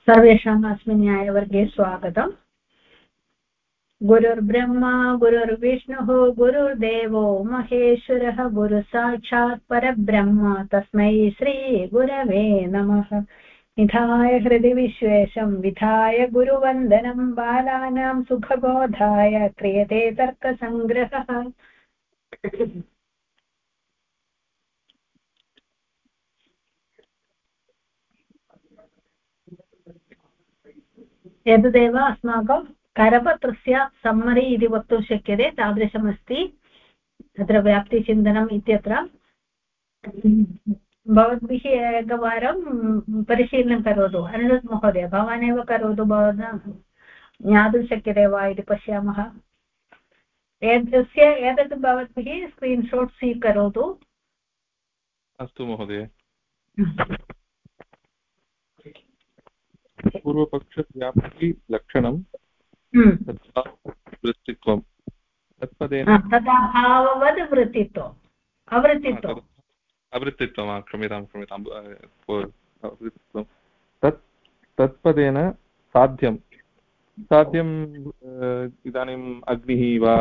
सर्वेषाम् अस्मिन् न्यायवर्गे स्वागतम्। गुरुर्ब्रह्मा गुरुर्विष्णुः गुरुर्देवो महेश्वरः गुरुसाक्षात् परब्रह्म तस्मै श्रीगुरवे नमः। निधाय हृदि विश्वेशं विधाय गुरुवन्दनं बालानां सुखबोधाय क्रियते तर्कसङ्ग्रहः। एतदेव अस्माकं करपत्रस्य सम्मरी इति वक्तुं शक्यते, तादृशमस्ति। तत्र व्याप्तिचिन्तनम् इत्यत्र भवद्भिः एकवारं परिशीलनं करोतु। अनिरुद्ध महोदय, भवानेव करोतु, भवान् ज्ञातुं शक्यते वा इति पश्यामः। एतत् भवद्भिः स्क्रीन्शाट् स्वीकरोतु। अस्तु महोदय। पूर्वपक्षव्याप्तिलक्षणं तथा वृत्तित्वं तत्पदेन तदाभाववद् वृत्तित्वम् अवृत्तित्वम् अवृत्तित्वं क्षम्यतां वृत्तित्वं तत्पदेन साध्यं इदानीम् अग्निः वा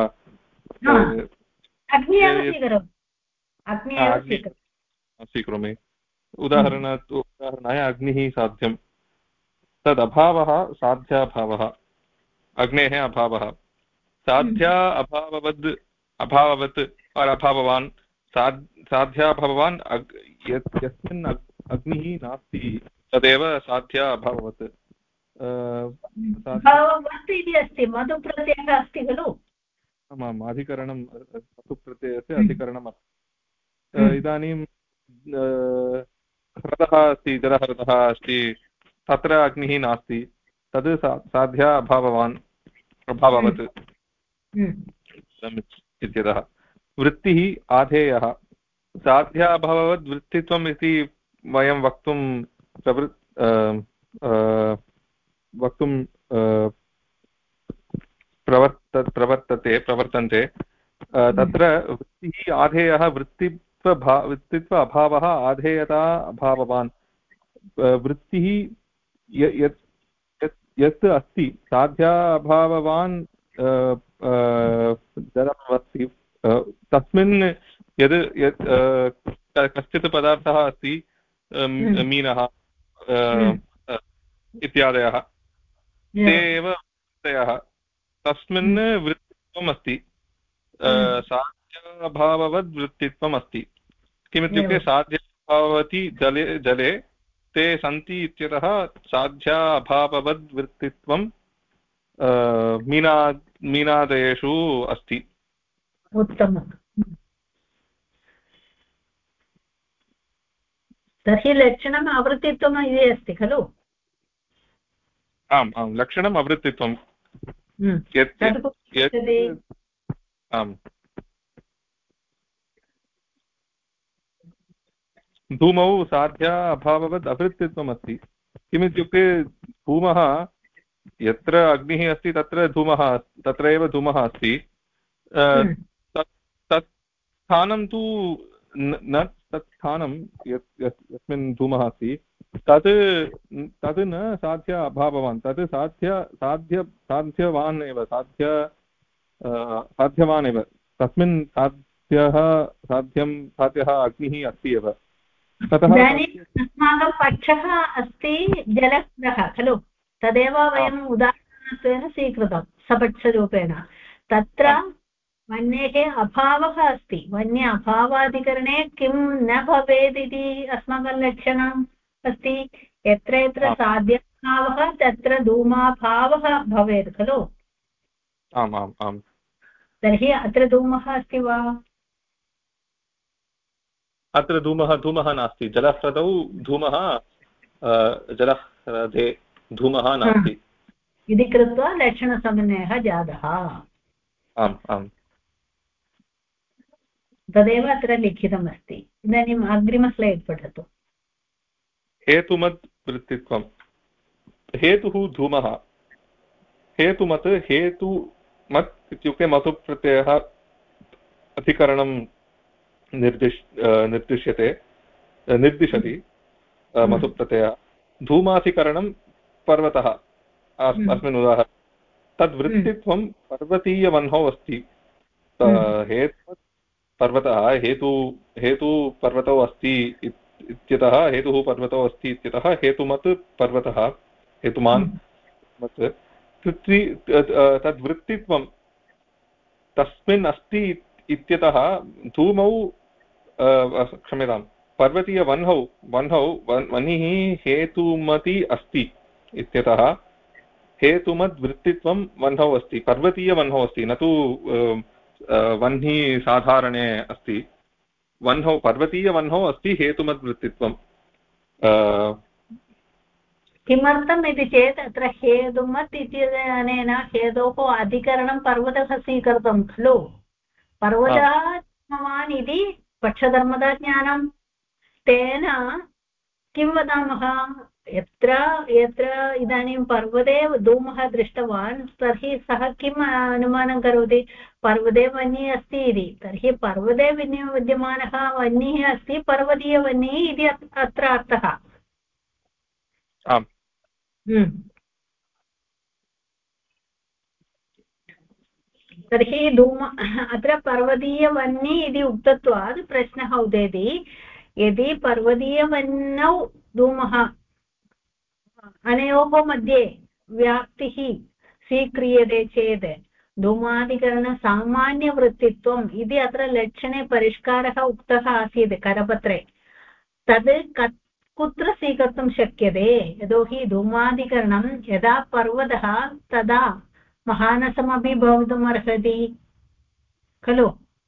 स्वीकरोमि। उदाहरणाय अग्निः साध्यं, तदभावः साध्याभावः, अग्नेः अभावः। साध्या अभाववत् अभाववान् साध्याभाववान् यस्मिन् अग्निः नास्ति तदेव साध्या अभाववत् इति अस्ति। मधुप्रत्ययः अस्ति खलु? आमाम्, अधिकरणं मधुप्रत्ययस्य अधिकरणम् अस्ति। इदानीं ह्रदः अस्ति, जलह्रदः अस्ति, तत्र अग्निः नास्ति, तद् साध्या अभाववान् अभाववत् इत्यतः। वृत्तिः आधेयः, साध्या अभाववत् वृत्तित्वम् इति वयं वक्तुं प्रवर्तन्ते। तत्र वृत्तिः आधेयः, वृत्तित्व अभावः आधेयता अभाववान्। वृत्तिः यत् अस्ति साध्या अभाववान् जलम् अस्ति, तस्मिन् यत् कश्चित् पदार्थः अस्ति, मीनः इत्यादयः, ते एव वृत्तयः, तस्मिन् वृत्तित्वम् अस्ति। साध्याभाववद् वृत्तित्वम् अस्ति। किमित्युक्ते साध्याभाववति जले ते सन्ति इत्यतः साध्या अभाववद् वृत्तित्वं मीनादयेषु अस्ति। उत्तमम्। तर्हि लक्षणम् आवृत्तित्वम् इति अस्ति खलु? आम् आम्, लक्षणम् आवृत्तित्वम्। आम्, धूमौ साध्या अभाववद् आवृत्तित्वम् अस्ति। किमित्युक्ते धूमः, यत्र अग्निः अस्ति तत्र एव धूमः अस्ति। तत् स्थानं तु न, तत् स्थानं यस्मिन् धूमः अस्ति तत् न साध्य अभाववान्, तत् साध्यवान् एव, साध्यवान् एव। तस्मिन् साध्यः अग्निः अस्ति एव। अस्माकं पक्षः अस्ति जलह्रदः खलु? तदेव वयम् उदाहरणत्वेन स्वीकृतं सपक्षरूपेण। तत्र वह्नेः अभावः अस्ति। वह्ने अभावाधिकरणे किं न भवेत् इति अस्माकं लक्षणम् अस्ति। यत्र यत्र साध्यभावः तत्र धूमाभावः भवेत् खलु? आम् आम् आम्। तर्हि अत्र धूमः अस्ति वा? अत्र धूमः नास्ति। जलह्रदौ धूमः, जलह्रदे धूमः नास्ति इति कृत्वा लक्षणसमन्वयः जातः। आम् आम्, तदेव अत्र लिखितमस्ति। इदानीम् अग्रिम स्लैड् पठतु। हेतुमत् वृत्तित्वं। हेतुः धूमः, हेतुमत् इत्युक्ते मतु प्रत्ययः अधिकरणं निर्दिशति मतुप्रत्ययः। धूमाधिकरणं पर्वतः अस्मिन् उदाहरणे तद्वृत्तित्वं पर्वतीयवह्नौ अस्ति। हेतु पर्वतः हेतु पर्वतौ अस्ति इत्यतः हेतुः पर्वतौ अस्ति इत्यतः हेतुमत् पर्वतः हेतुमान् तद्वृत्तित्वं तस्मिन् अस्ति इत्यतः धूमौ क्षम्यतां पर्वतीयवह्नौ वह्निः हेतुमती अस्ति इत्यतः हेतुमद्वृत्तित्वं वह्नौ अस्ति, पर्वतीयवह्नौ अस्ति, न तु वह्नि साधारणे अस्ति। वह्नौ पर्वतीयवह्नौ अस्ति हेतुमद्वृत्तित्वं। किमर्थम् इति चेत् अत्र हेतुमत् इत्यनेन हेतोः अधिकरणं पर्वतः स्वीकृतं खलु। पर्वतः धूमवान् इति पक्षधर्मताज्ञानं। तेन किं वदामः, यत्र इदानीं पर्वते धूमः दृष्टवान् तर्हि सः किम् अनुमानं करोति, पर्वते वह्निः अस्ति इति। तर्हि पर्वते विद्यमानः वह्निः अस्ति पर्वतीयवह्निः इति अत्र अर्थः। आम्। तर्हि अत्र पर्वतीयवह्निः इति उक्तत्वात् प्रश्नः उदेति, यदि पर्वतीयवह्नौ धूमः अनयोः मध्ये व्याप्तिः स्वीक्रियते चेत् धूमादिकरणसामान्यवृत्तित्वम् इति अत्र लक्षणे परिष्कारः उक्तः आसीत् करपत्रे। तद् कुत्र स्वीकर्तुं शक्यते, यतोहि धूमादिकरणं यदा पर्वतः तदा महानसमपि भवितुम् अर्हति खलु।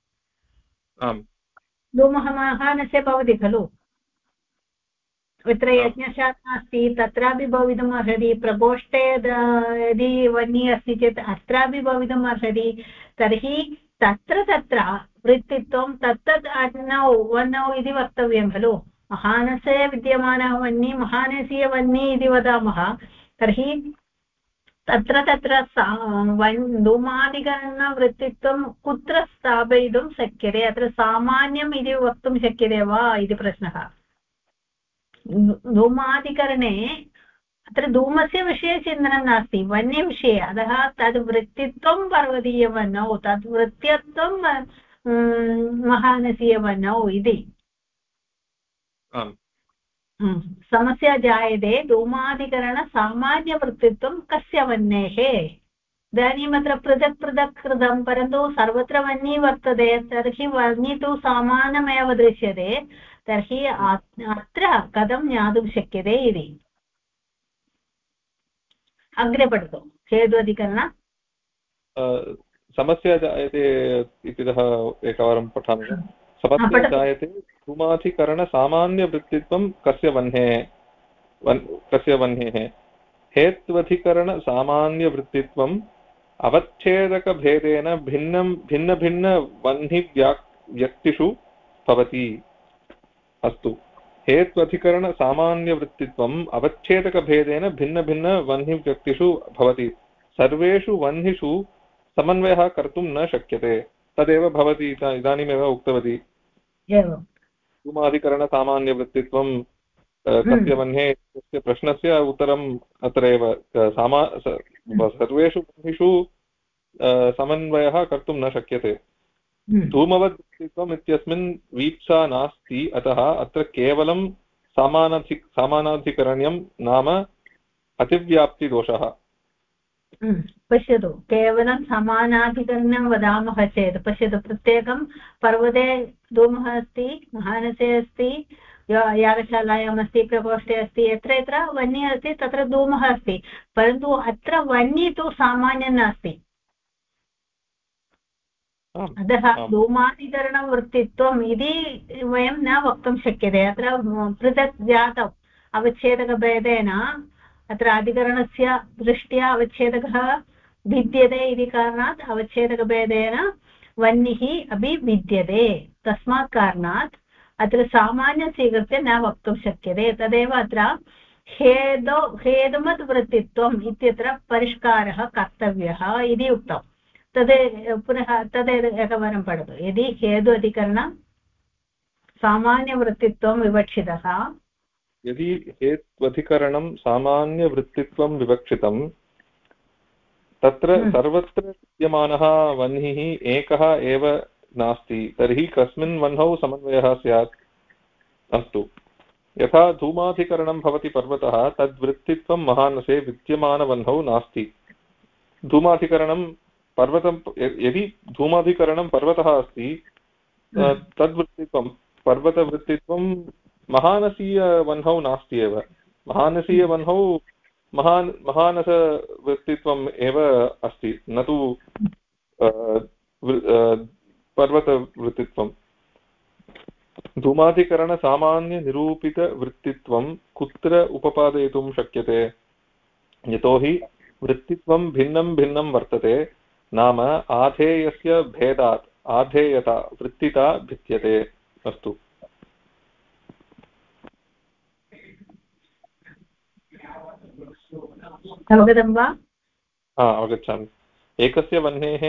धूमः महानसे भवति खलु। यत्र यज्ञशाला अस्ति तत्रापि भवितुम् अर्हति, प्रकोष्ठे यदि वह्निः अस्ति चेत् अत्रापि भवितुम् अर्हति। तर्हि तत्र वृत्तित्वं तत्तद् वह्नौ इति वक्तव्यं खलु। महानसे विद्यमानः वह्निः महानसीयवह्निः इति वदामः। तर्हि तत्र धूमादिकरणवृत्तित्वं कुत्र स्थापयितुं शक्यते, अत्र सामान्यम् इति वक्तुं शक्यते वा इति प्रश्नः। धूमादिकरणे अत्र धूमस्य विषये चिन्तनं नास्ति, वह्निविषये। अतः तद् वृत्तित्वं पर्वतीयवह्नौ, तद् वृत्त्यत्वं महानसीयवह्नौ इति समस्या जायते। धूमादिकरणसामान्यवृत्तित्वं कस्य वह्नेः। इदानीम् अत्र पृथक् पृथक् कृतं, परन्तु सर्वत्र वह्निः वर्तते, तर्हि वह्निः तु समानमेव दृश्यते। तर्हि अत्र कथं ज्ञातुं शक्यते इति अग्रे पठतु। हेत्वधिकरण समस्या जायते इत्यतः एकवारं पठामि। समस्या जायते धूमाधिकरणसामान्यवृत्तित्वं कस्य वह्नेः। हेत्वधिकरणसामान्यवृत्तित्वम् अवच्छेदकभेदेन भिन्नभिन्नवह्निव्यक्तिषु भवति। अस्तु, हेत्वधिकरणसामान्यवृत्तित्वम् अवच्छेदकभेदेन भिन्नभिन्नवह्निव्यक्तिषु भवति। सर्वेषु वह्निषु समन्वयः कर्तुं न शक्यते। तदेव भवती इदानीमेव उक्तवती। धूमाधिकरणसामान्यवृत्तित्वं कस्य वह्ने इत्यस्य प्रश्नस्य उत्तरम् अत्र एव। सर्वेषु वह्निषु समन्वयः कर्तुं न शक्यते। धूमवद्वृत्तित्वम् इत्यस्मिन् वीप्सा नास्ति, अतः अत्र केवलं समानाधिकरण्यं नाम अतिव्याप्तिदोषः। पश्यतु, केवलं समानाधिकरणं वदामः चेत् पश्यतु, प्रत्येकं पर्वते धूमः अस्ति, महानसे अस्ति, यागशालायाम् अस्ति, प्रकोष्ठे अस्ति, यत्र यत्र वह्निः अस्ति तत्र धूमः अस्ति, परन्तु अत्र वह्निः तु सामान्यं नास्ति। अतः धूमाधिकरणवृत्तित्वम् इति वयं न वक्तुं शक्यते। अत्र पृथक् जातम् अवच्छेदकभेदेन, अत्र अधिकरणस्य दृष्ट्या अवच्छेदकः भिद्यते इति कारणात् अवच्छेदकभेदेन वह्निः अपि भिद्यते। तस्मात् कारणात् अत्र सामान्यं स्वीकृत्य न वक्तुं शक्यते। तदेव अत्र हेतुमद्वृत्तित्वम् इत्यत्र परिष्कारः कर्तव्यः इति उक्तम्। पुनः एकवारं पठतु। यदि हेतु अधिकरण सामान्यवृत्तित्वं विवक्षितः यदि हेत्वधिकरणं सामान्यवृत्तित्वं विवक्षितं तत्र सर्वत्र विद्यमानः वह्निः एकः एव नास्ति तर्हि कस्मिन् वह्नौ समन्वयः स्यात् अस्तु यथा धूमाधिकरणं भवति पर्वतः तद्वृत्तित्वं महानसे विद्यमानवह्नौ नास्ति धूमाधिकरणं पर्वतं यदि धूमाधिकरणं पर्वतः अस्ति तद्वृत्तित्वं पर्वतवृत्तित्वं महानसीयवह्नौ नास्ति एव महानसीयवह्नौ महानसवृत्तित्वम् एव अस्ति न तु पर्वतवृत्तित्वं धूमाधिकरणसामान्यनिरूपितवृत्तित्वं कुत्र उपपादयितुं शक्यते यतोहि वृत्तित्वं भिन्नं भिन्नं वर्तते नाम आधेयस्य भेदात् आधेयता वृत्तिता भिद्यते अस्तु अवगतं वा अवगच्छामि एकस्य वह्नेः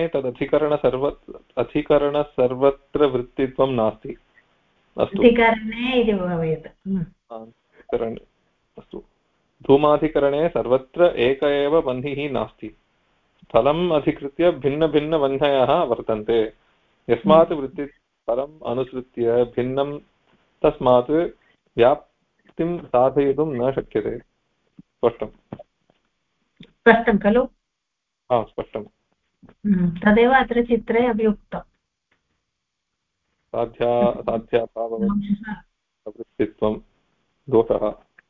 अधिकरणसर्वत्र वृत्तित्वं नास्ति अस्तु अधिकरणे इति भवेत् अस्तु धूमाधिकरणे सर्वत्र एक एव वह्निः नास्ति स्थलम् अधिकृत्य भिन्नभिन्नवह्नयः वर्तन्ते यस्मात् वृत्तिफलम् अनुसृत्य भिन्नं तस्मात् व्याप्तिं साधयितुं न शक्यते स्पष्टं खलु स्पष्टं तदेव अत्र चित्रे अपि उक्तम् साध्याभाववृत्तित्वं दोषः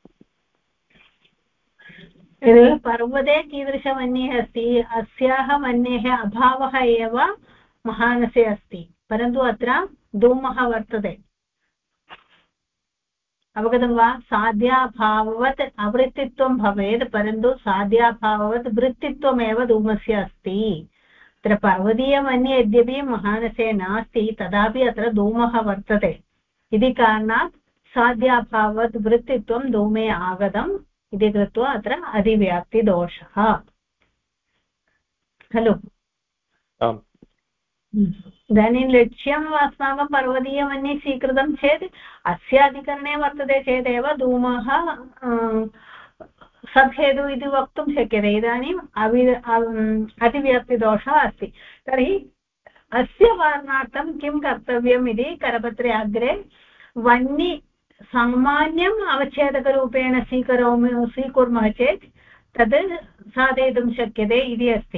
पर्वते कीदृशवह्निः अस्ति अस्याः वह्नेः अभावः एव महानसे अस्ति परन्तु अत्र धूमः वर्तते अवगतं वा साध्याभाववत् अवृत्तित्वं भवेत् परन्तु साध्याभाववत् वृत्तित्वमेव धूमस्य अस्ति अत्र पर्वतीयवह्निः यद्यपि महानसे नास्ति तथापि अत्र धूमः वर्तते इति कारणात् साध्याभाववत् वृत्तित्वं धूमे आगतम् इति कृत्वा अत्र अधिव्याप्तिदोषः खलु इदानीं लक्ष्यम् अस्माकं पर्वतीयवह्निः स्वीकृतं चेत् अस्य अधिकरणे वर्तते चेदेव धूमः सद्हेतु इति वक्तुं शक्यते इदानीम् अतिव्याप्तिदोषः अस्ति तर्हि अस्य वारणार्थं किं कर्तव्यम् इति करपत्रे अग्रे वह्नि सामान्यम् अवच्छेदकरूपेण स्वीकुर्मः चेत् तद् साधयितुं शक्यते इति अस्ति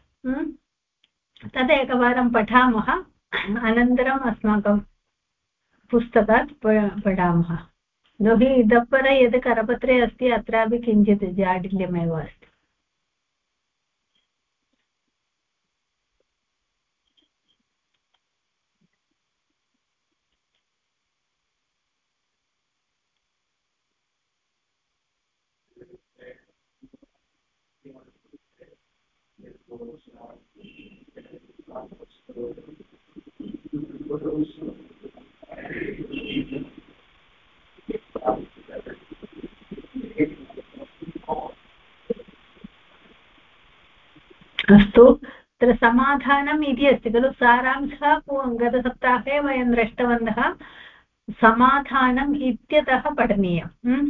तदेकवारं पठामः अनन्तरम् अस्माकं पुस्तकात् पठामः यतोहि इतः परं यद् करपत्रे अस्ति अत्रापि किञ्चित् जाढल्यमेव अस्ति अस्तु तत्र समाधानम् इति अस्ति खलु सारांशः गतसप्ताहे वयं दृष्टवन्तः समाधानम् इत्यतः पठनीयम्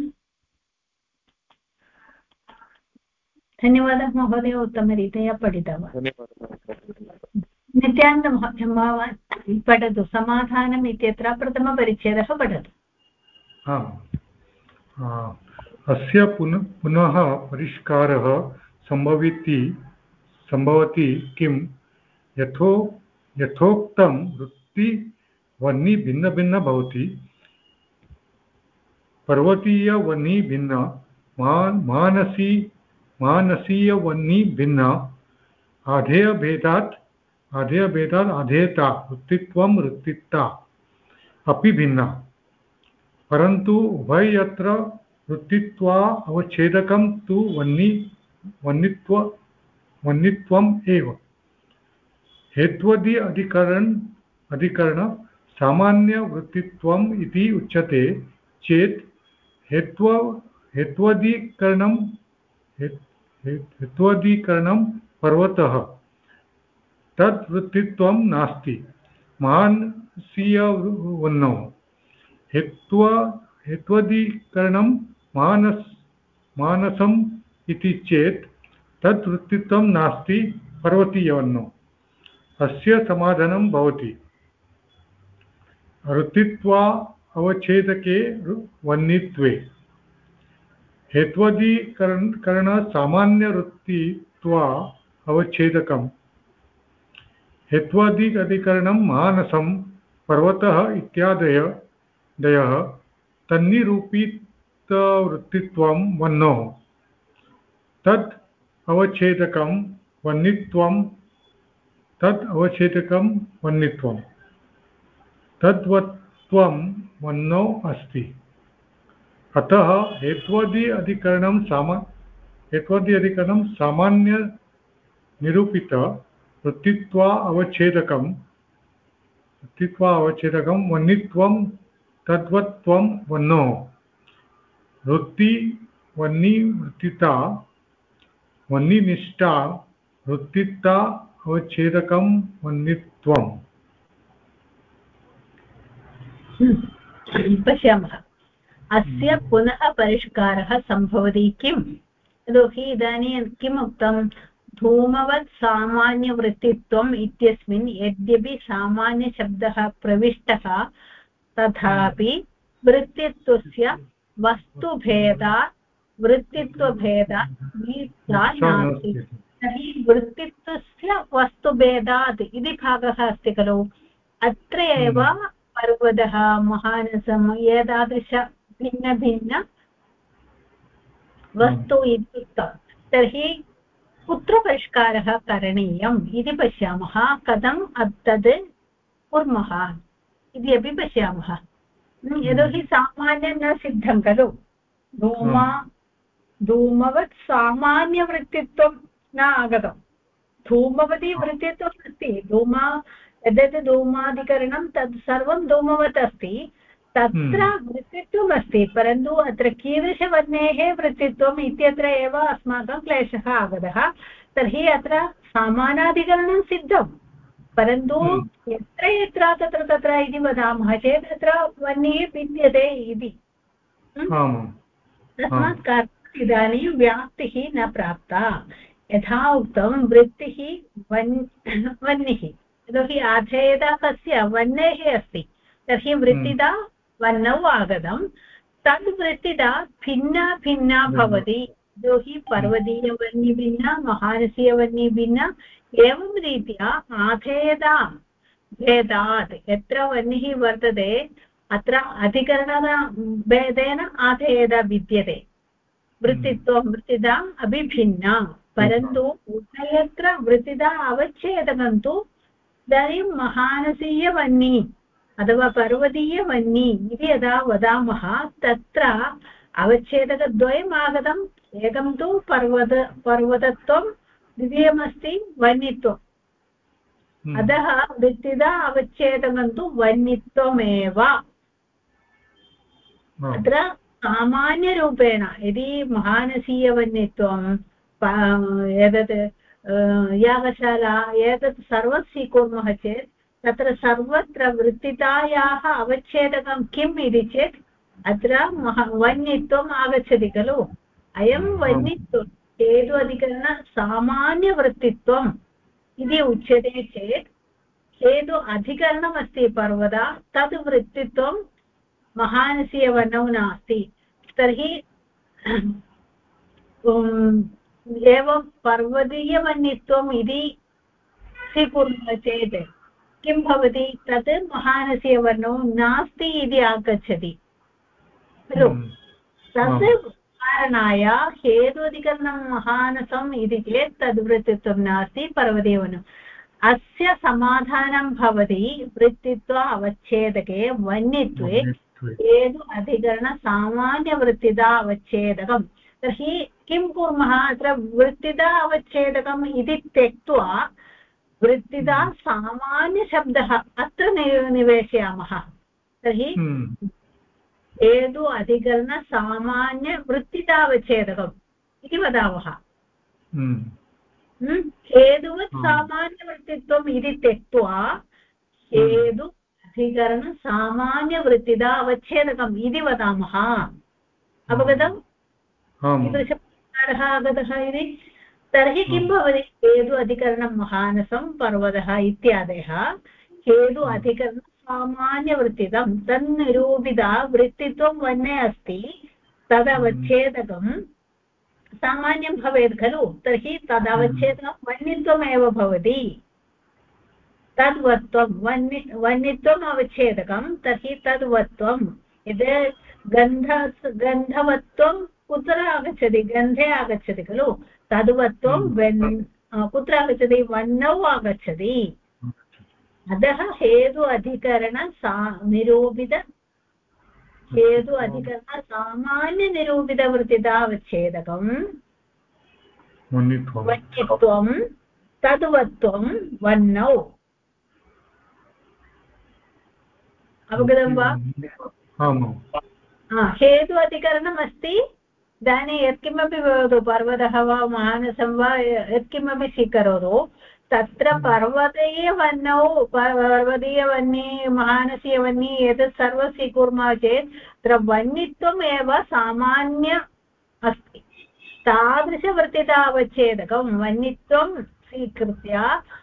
धन्यवादः महोदय उत्तमरीत्या पठितवान् नित्यानन्दमहोदय भवान् पठतु समाधानम् इत्यत्र प्रथमपरिच्छेदः पठतु अस्य पुनः परिष्कारः सम्भवति किं यथोक्तं वृत्तिवह्नि भिन्न भवति पर्वतीयवह्नि भिन्न मानसीयवह्नि भिन्न आधेयभेदात् आधेयता वृत्तित्ता अपि भिन्ना परन्तु उभयत्र वृत्तित्वा अवच्छेदकं तु वह्नित्वम् एव हेत्वदि अधिकरण सामान्यवृत्तित्वम् इति उच्यते चेत् हेत्वदीकरणं पर्वतः तद्वृत्तित्वं नास्ति मानसीयवह्नौ हेत्वादिकरणं मानसम् इति चेत् तत् वृत्तित्वं नास्ति पर्वतीयवन्नो। अस्य समाधानं भवति वृत्तित्वा अवच्छेदके वह्नित्वे। हेत्वादिकरणसामान्यवृत्तित्वा अवच्छेदकम् हेत्वादिकरणं मानसं पर्वतः इत्यादयः तन्निरूपितवृत्तित्वं वह्नोः तत् अवच्छेदकं वह्नित्वं तद्वत्त्वं वह्नौ अस्ति। अतः हेत्वादिकरणं सामान्यनिरूपित वृत्तित्वा अवच्छेदकं वह्नित्वं तद्वत्त्वं वह्नोः वह्निवृत्तिता वह्निनिष्ठा वृत्तिता अवच्छेदकं वह्नित्वम्। पश्यामः अस्य पुनः परिष्कारः सम्भवति किम्? यतोहि इदानीं किम् उक्तं धूमवत् सामान्यवृत्तित्वम् इत्यस्मिन् यद्यपि सामान्यशब्दः प्रविष्टः तथापि वृत्तित्वस्य वृत्तित्वभेदात् नास्ति। तर्हि वृत्तित्वस्य वस्तुभेदात् इति भागः अस्ति खलु। अत्र एव पर्वतः महानसम् एतादृश भिन्न वस्तु इति उक्तं। तर्हि कुत्र परिष्कारः करणीयम् इति पश्यामः। कथं तद् कुर्मः इति अपि पश्यामः। यतोहि सामान्यं न सिद्धं खलु। धूमवत् सामान्यवृत्तित्वं न आगतं। धूमवती वृत्तित्वम् अस्ति। यद्यत् धूमादिकरणं तत् सर्वं धूमवत् अस्ति। तत्र वृत्तित्वम् अस्ति, परन्तु अत्र कीदृशवर्णेः वृत्तित्वम् इत्यत्र एव अस्माकं क्लेशः आगतः। तर्हि अत्र समानाधिकरणं सिद्धं, परन्तु यत्र यत्र तत्र इति वदामः चेत् तत्र वह्निः भिद्यते इति। तस्मात् कारणात् इदानीं व्याप्तिः न प्राप्ता। यथा उक्तं वृत्तिः वह्निः, यतोहि आधेयता कस्य वह्नेः अस्ति। तर्हि वृत्तिदा वह्नौ आगतं। तद् वृत्तिदा भिन्ना भवति। यतोहि पर्वतीयवह्निः भिन्ना, महानसीयवह्निः भिन्ना। एवं रीत्या आधेयता भेदात् यत्र वह्निः वर्तते अत्र अधिकरणभेदेन आधेयता विद्यते। वृत्तिदा अपि भिन्ना, परन्तु उभयत्र वृत्तिदा अवच्छेदकं तु इदानीं महानसीयवह्नि अथवा पर्वतीयवह्नि इति यदा वदामः तत्र अवच्छेदकद्वयम् आगतम्। एकं तु पर्वतत्वं, द्वितीयमस्ति वह्नित्वम्। अतः वृत्तिदा अवच्छेदकं तु वह्नित्वमेव। अत्र सामान्यरूपेण यदि महानसीयवह्नित्वं एतत् यागशाला एतत् सर्वं स्वीकुर्मः चेत् तत्र सर्वत्र वृत्तितायाः अवच्छेदकं किम् इति चेत् अत्र वह्नित्वम् आगच्छति खलु। अयं वह्नित्वं हेतु अधिकरण सामान्यवृत्तित्वम् इति उच्यते चेत् हेतु अधिकरणमस्ति पर्वता, तद् वृत्तित्वं महानसीयवह्नौ नास्ति। तर्हि एवं पर्वतीयवह्नित्वम् इति स्वीकुर्मः चेत् किं भवति? तत् महानसीयवर्णौ नास्ति इति आगच्छति खलु। तत् कारणाय हेतुधिकरणं महानसम् इति चेत् तद्वृत्तित्वं नास्ति पर्वतीयवर्णम्। अस्य समाधानं भवति वृत्तित्व अवच्छेदके वह्नित्वे हेतु अधिकरण सामान्यवृत्तिदा अवच्छेदकम्। तर्हि किं कुर्मः? अत्र वृत्तिदा अवच्छेदकम् इति त्यक्त्वा वृत्तिदा सामान्यशब्दः अत्र निवेशयामः। तर्हि हेतु अधिकरण सामान्यवृत्तिदावच्छेदकम् इति वदामः। हेतुवत् सामान्यवृत्तित्वम् इति त्यक्त्वा हेतु अधिकरणसामान्यवृत्तिदा अवच्छेदकम् इति वदामः अवगतम् ईदृशप्रकारः आगतः इति तर्हि किं भवति हेतु अधिकरणं महानसं पर्वतः इत्यादयः हेतु अधिकरणं सामान्यवृत्तिदं तन्निरूपिता वृत्तित्वं वन्ये अस्ति तदवच्छेदकं सामान्यं भवेत् खलु तर्हि तदवच्छेदकं वन्यत्वमेव भवति तद्वत्त्वं वन्यत्वम् अवच्छेदकं तर्हि तद्वत्त्वं यद् गन्धवत्त्वं कुत्र आगच्छति गन्धे आगच्छति खलु तद्वत्त्वं कुत्र आगच्छति वह्नौ आगच्छति अतः हेतु अधिकरण निरूपित हेतु अधिकरण सामान्यनिरूपितवृत्तितावच्छेदकं वन्यत्वं तद्वत्त्वं वह्नौ अवगतं वा हेतु अधिकरणम् अस्ति इदानीं यत्किमपि भवतु पर्वतः वा महानसं वा यत्किमपि स्वीकरोतु तत्र पर्वतीयवह्नौ पर्वतीयवह्नि महानसीयवह्नि एतत् सर्वं स्वीकुर्मः चेत् तत्र वह्नित्वमेव सामान्य अस्ति तादृशवर्तितावच्छेदकं वह्नित्वं स्वीकृत्य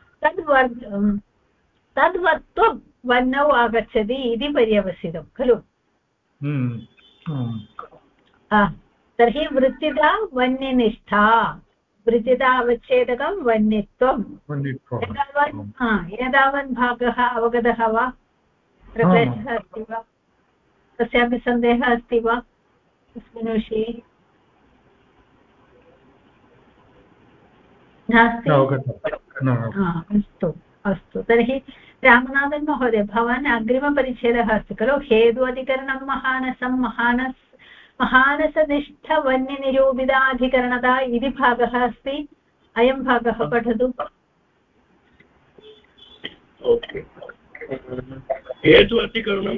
तद्वत्त्वं वह्नौ आगच्छति इति पर्यवसितं खलु तर्हि वृत्तिता वह्निनिष्ठा वृत्तिता अवच्छेदकं वह्नित्वं एतावन् भागः अवगतः वा क्लेशः अस्ति वा कस्यापि सन्देहः अस्ति वा तस्मिन् विषये नास्ति अस्तु अस्तु तर्हि रामनाथन् महोदय भवान् अग्रिमपरिच्छेदः अस्ति खलु हेतु अधिकरणं महानसनिष्ठवन्यनिरूपिताधिकरणता इति भागः अस्ति अयं भागः पठतु हेतु अधिकरणं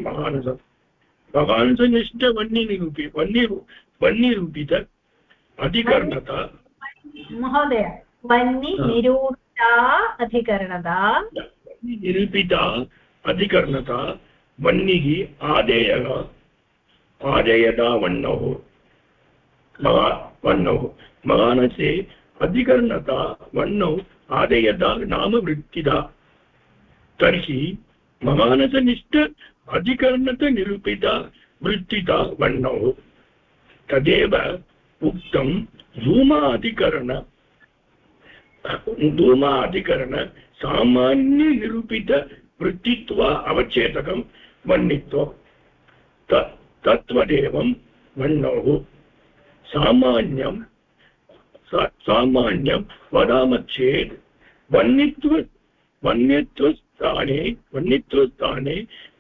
महानसनिष्ठवन्यनिरूपित अधिकरणता महोदय वह्निनिरूपिता अधिकरणता निरूपिता अधिकरणता वह्निः आदेयता वह्नौ महानसे अधिकरणता वह्नौ आदेयता नाम वृत्तिदा तर्हि महानसनिष्ठ अधिकरणतनिरूपिता वृत्तिता वह्नौ तदेव उक्तं धूमाधिकरण सामान्यनिरूपित वृत्तित्व अवच्छेदकं वह्नित्वं तत्वदेवं वह्नौ सामान्यं वदामश्चेत् वह्नित्वस्थाने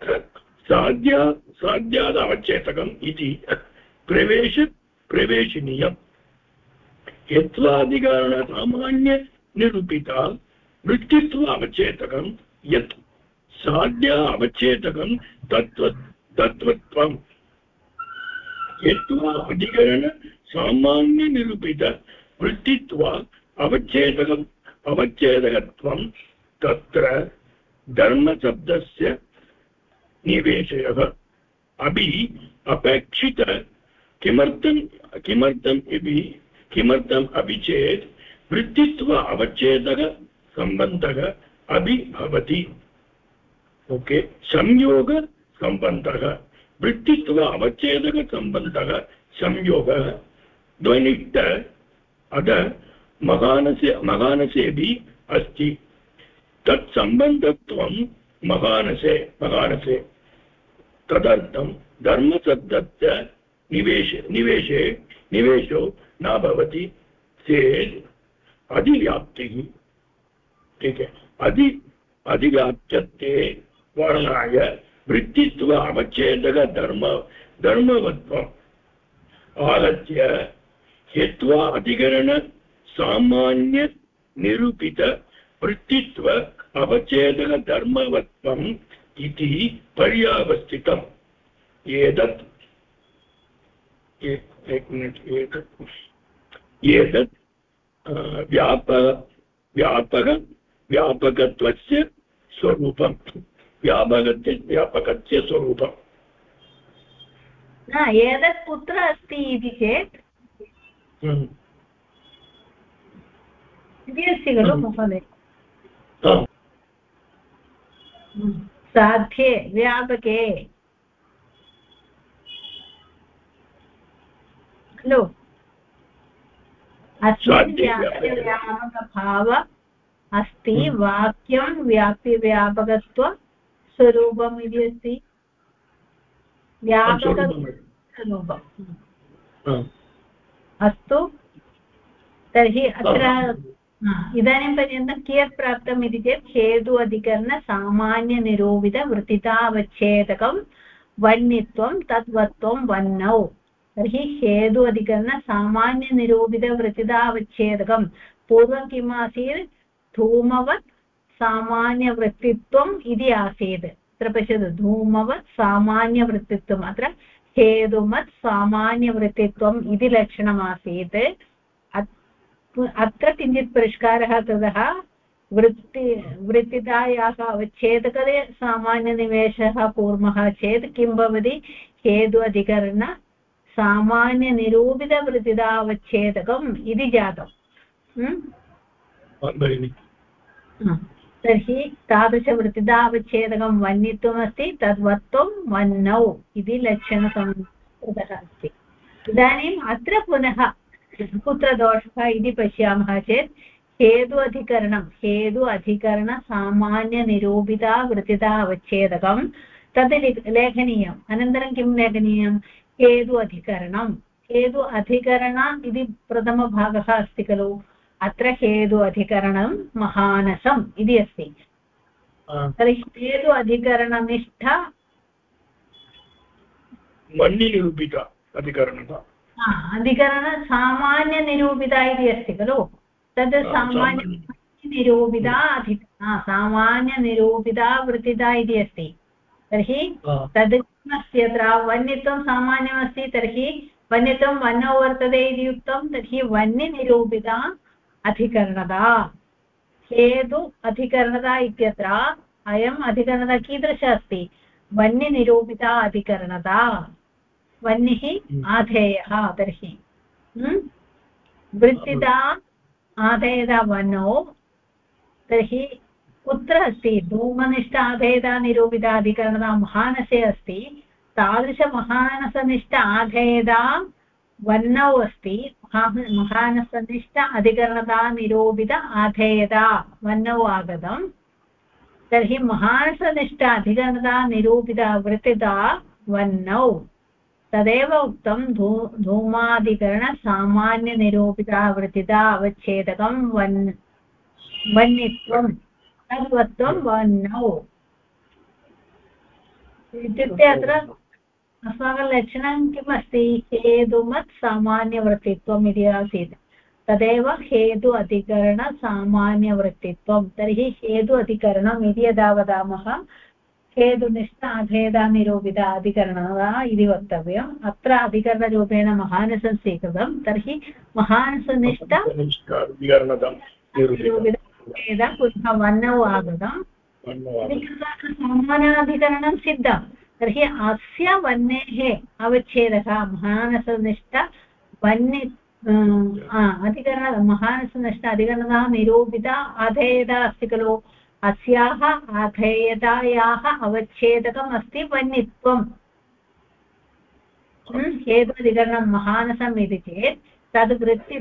साध्यादवच्छेदकम् इति प्रवेशनीयम् यत्वाधिकरण सामान्य निरूपिता वृत्तित्व अवच्छेदकं यत् साध्य अवच्छेदकं तत्त्वत्वं यत्वा अधिकरण सामान्य निरूपित वृत्तित्व अवच्छेदकत्वं तत्र धर्मशब्दस्य निवेशयः अपेक्षित किमर्थम् अपि चेत् वृत्तित्व अवच्छेदक सम्बन्धः अपि भवति ओके संयोग सम्बन्धः वृत्तित्व अवच्छेदक सम्बन्धः संयोगः द्वनिष्ठ अद महानसे भी अस्ति तत्सम्बन्धत्वं महानसे तदर्थं धर्मशब्दस्य निवेशो न भवति चेत् अधिव्याप्तिः ठीक है अधिव्याप्यते वर्णाय वृत्तित्व अवच्छेदक धर्मवत्वम् आगत्य हेत्वा अधिकरण सामान्य निरूपित वृत्तित्व अवच्छेदक धर्मवत्वम् इति पर्यावस्थितम् एतत् एतत् व्यापकत्वस्य स्वरूपम् व्यापकस्य स्वरूपम् एतत् कुत्र अस्ति इति चेत् इति अस्ति खलु महोदय साध्ये व्यापके खलु अस्मिन् व्याप्यव्यापकभाव अस्ति वाक्यं व्याप्यव्यापकत्व स्वरूपम् इति अस्ति व्यापकस्वरूपम् अस्तु तर्हि अत्र इदानीं पर्यन्तं कियत् प्राप्तम् इति चेत् हेतु अधिकरणसामान्यनिरूपितवृत्तितावच्छेदकं वह्नित्वं तद्वत्त्वं वह्नौ तर्हि हेतु अधिकरणसामान्यनिरूपितवृत्तितावच्छेदकं पूर्वं किम् आसीत् धूमवत् सामान्यवृत्तित्वम् इति आसीत् अत्र पश्यतु धूमवत् सामान्यवृत्तित्वम् अत्र हेतुमत् सामान्यवृत्तित्वम् इति लक्षणमासीत् अत्र किञ्चित् परिष्कारः कृतः वृत्तितायाः अवच्छेदकते सामान्यनिवेशः कुर्मः चेत् किं भवति हेतु अधिकरण सामान्यनिरूपितवृत्तितावच्छेदकम् इति जातम् तर्हि तादृशवृत्तितावच्छेदकं वह्नित्वमस्ति तद्वत्त्वं वह्नौ इति लक्षणसंस्कृतः अस्ति इदानीम् अत्र पुनः कुत्र दोषः इति पश्यामः चेत् हेतु अधिकरणसामान्यनिरूपितावृत्तितावच्छेदकं तद् लेखनीयम् अनन्तरं किं लेखनीयं हेतु अधिकरण इति प्रथमभागः अस्ति खलु अत्र हेतु अधिकरणं महानसम् इति अस्ति तर्हि हेतु अधिकरणनिष्ठा वह्निनिरूपिता अधिकरणता अधिकरण सामान्यनिरूपिता इति अस्ति खलु तद् सामान्यनिरूपिता सामान्यनिरूपिता वृत्तिता इति अस्ति तर्हि तद् किमस्ति अत्र वह्नित्वं सामान्यमस्ति तर्हि वह्नित्वं वह्नौ वर्तते इति उक्तं तर्हि वह्निनिरूपिता अधिकरणता हेतु अधिकरणता इत्यत्र अयम् अधिकरणता कीदृश अस्ति वह्निनिरूपिता अधिकरणता वह्निः आधेयः तर्हि वृत्तिता आधेयता वह्नौ तर्हि कुत्र अस्ति धूमनिष्ठ आधेयता निरूपिता अधिकरणता महानसे अस्ति तादृशमहानसनिष्ठ आधेयता वह्नौ अस्ति महानसनिष्ठ अधिकरणता निरूपित आधेयता वह्नौ आगतं तर्हि महानसनिष्ठ अधिकरणता निरूपिता वृत्तिता वह्नौ तदेव उक्तं धूमाधिकरण सामान्यनिरूपिता वृत्तिता अवच्छेदकं वह्नित्वं तद्वत्त्वं वह्नौ इत्युक्ते अत्र अस्माकं लक्षणं किम् अस्ति हेतुमत् सामान्यवृत्तित्वम् इति आसीत् तदेव हेतु अधिकरण सामान्यवृत्तित्वं तर्हि हेतु अधिकरणम् इति यदा वदामः हेतुनिष्ठ अधेयता निरूपिता अधिकरणता इति वक्तव्यम् अत्र अधिकरणरूपेण महानसं स्वीकृतं तर्हि महानसनिष्ठ निरूपिता पुनः वह्नौ आगतं सामानाधिकरणं सिद्धं तर्हि अस्य वह्नेः अवच्छेदः महानसनिष्ठ वह्नि अधिकरण महानसनिष्ठ अधिकरणता निरूपिता अधेयता अस्ति खलु अस्याः अधेयतायाः अवच्छेदकम् अस्ति वह्नित्वम् हेतुधिकरणं महानसम् इति चेत् तद्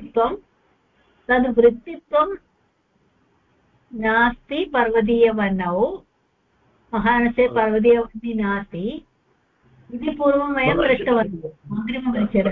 वृत्तित्वं नास्ति पर्वतीयवह्नौ महानसे पर्वतीयवह्नि नास्ति इति पूर्वं वयं दृष्टवन्तः अग्रिमपरिच्छेदः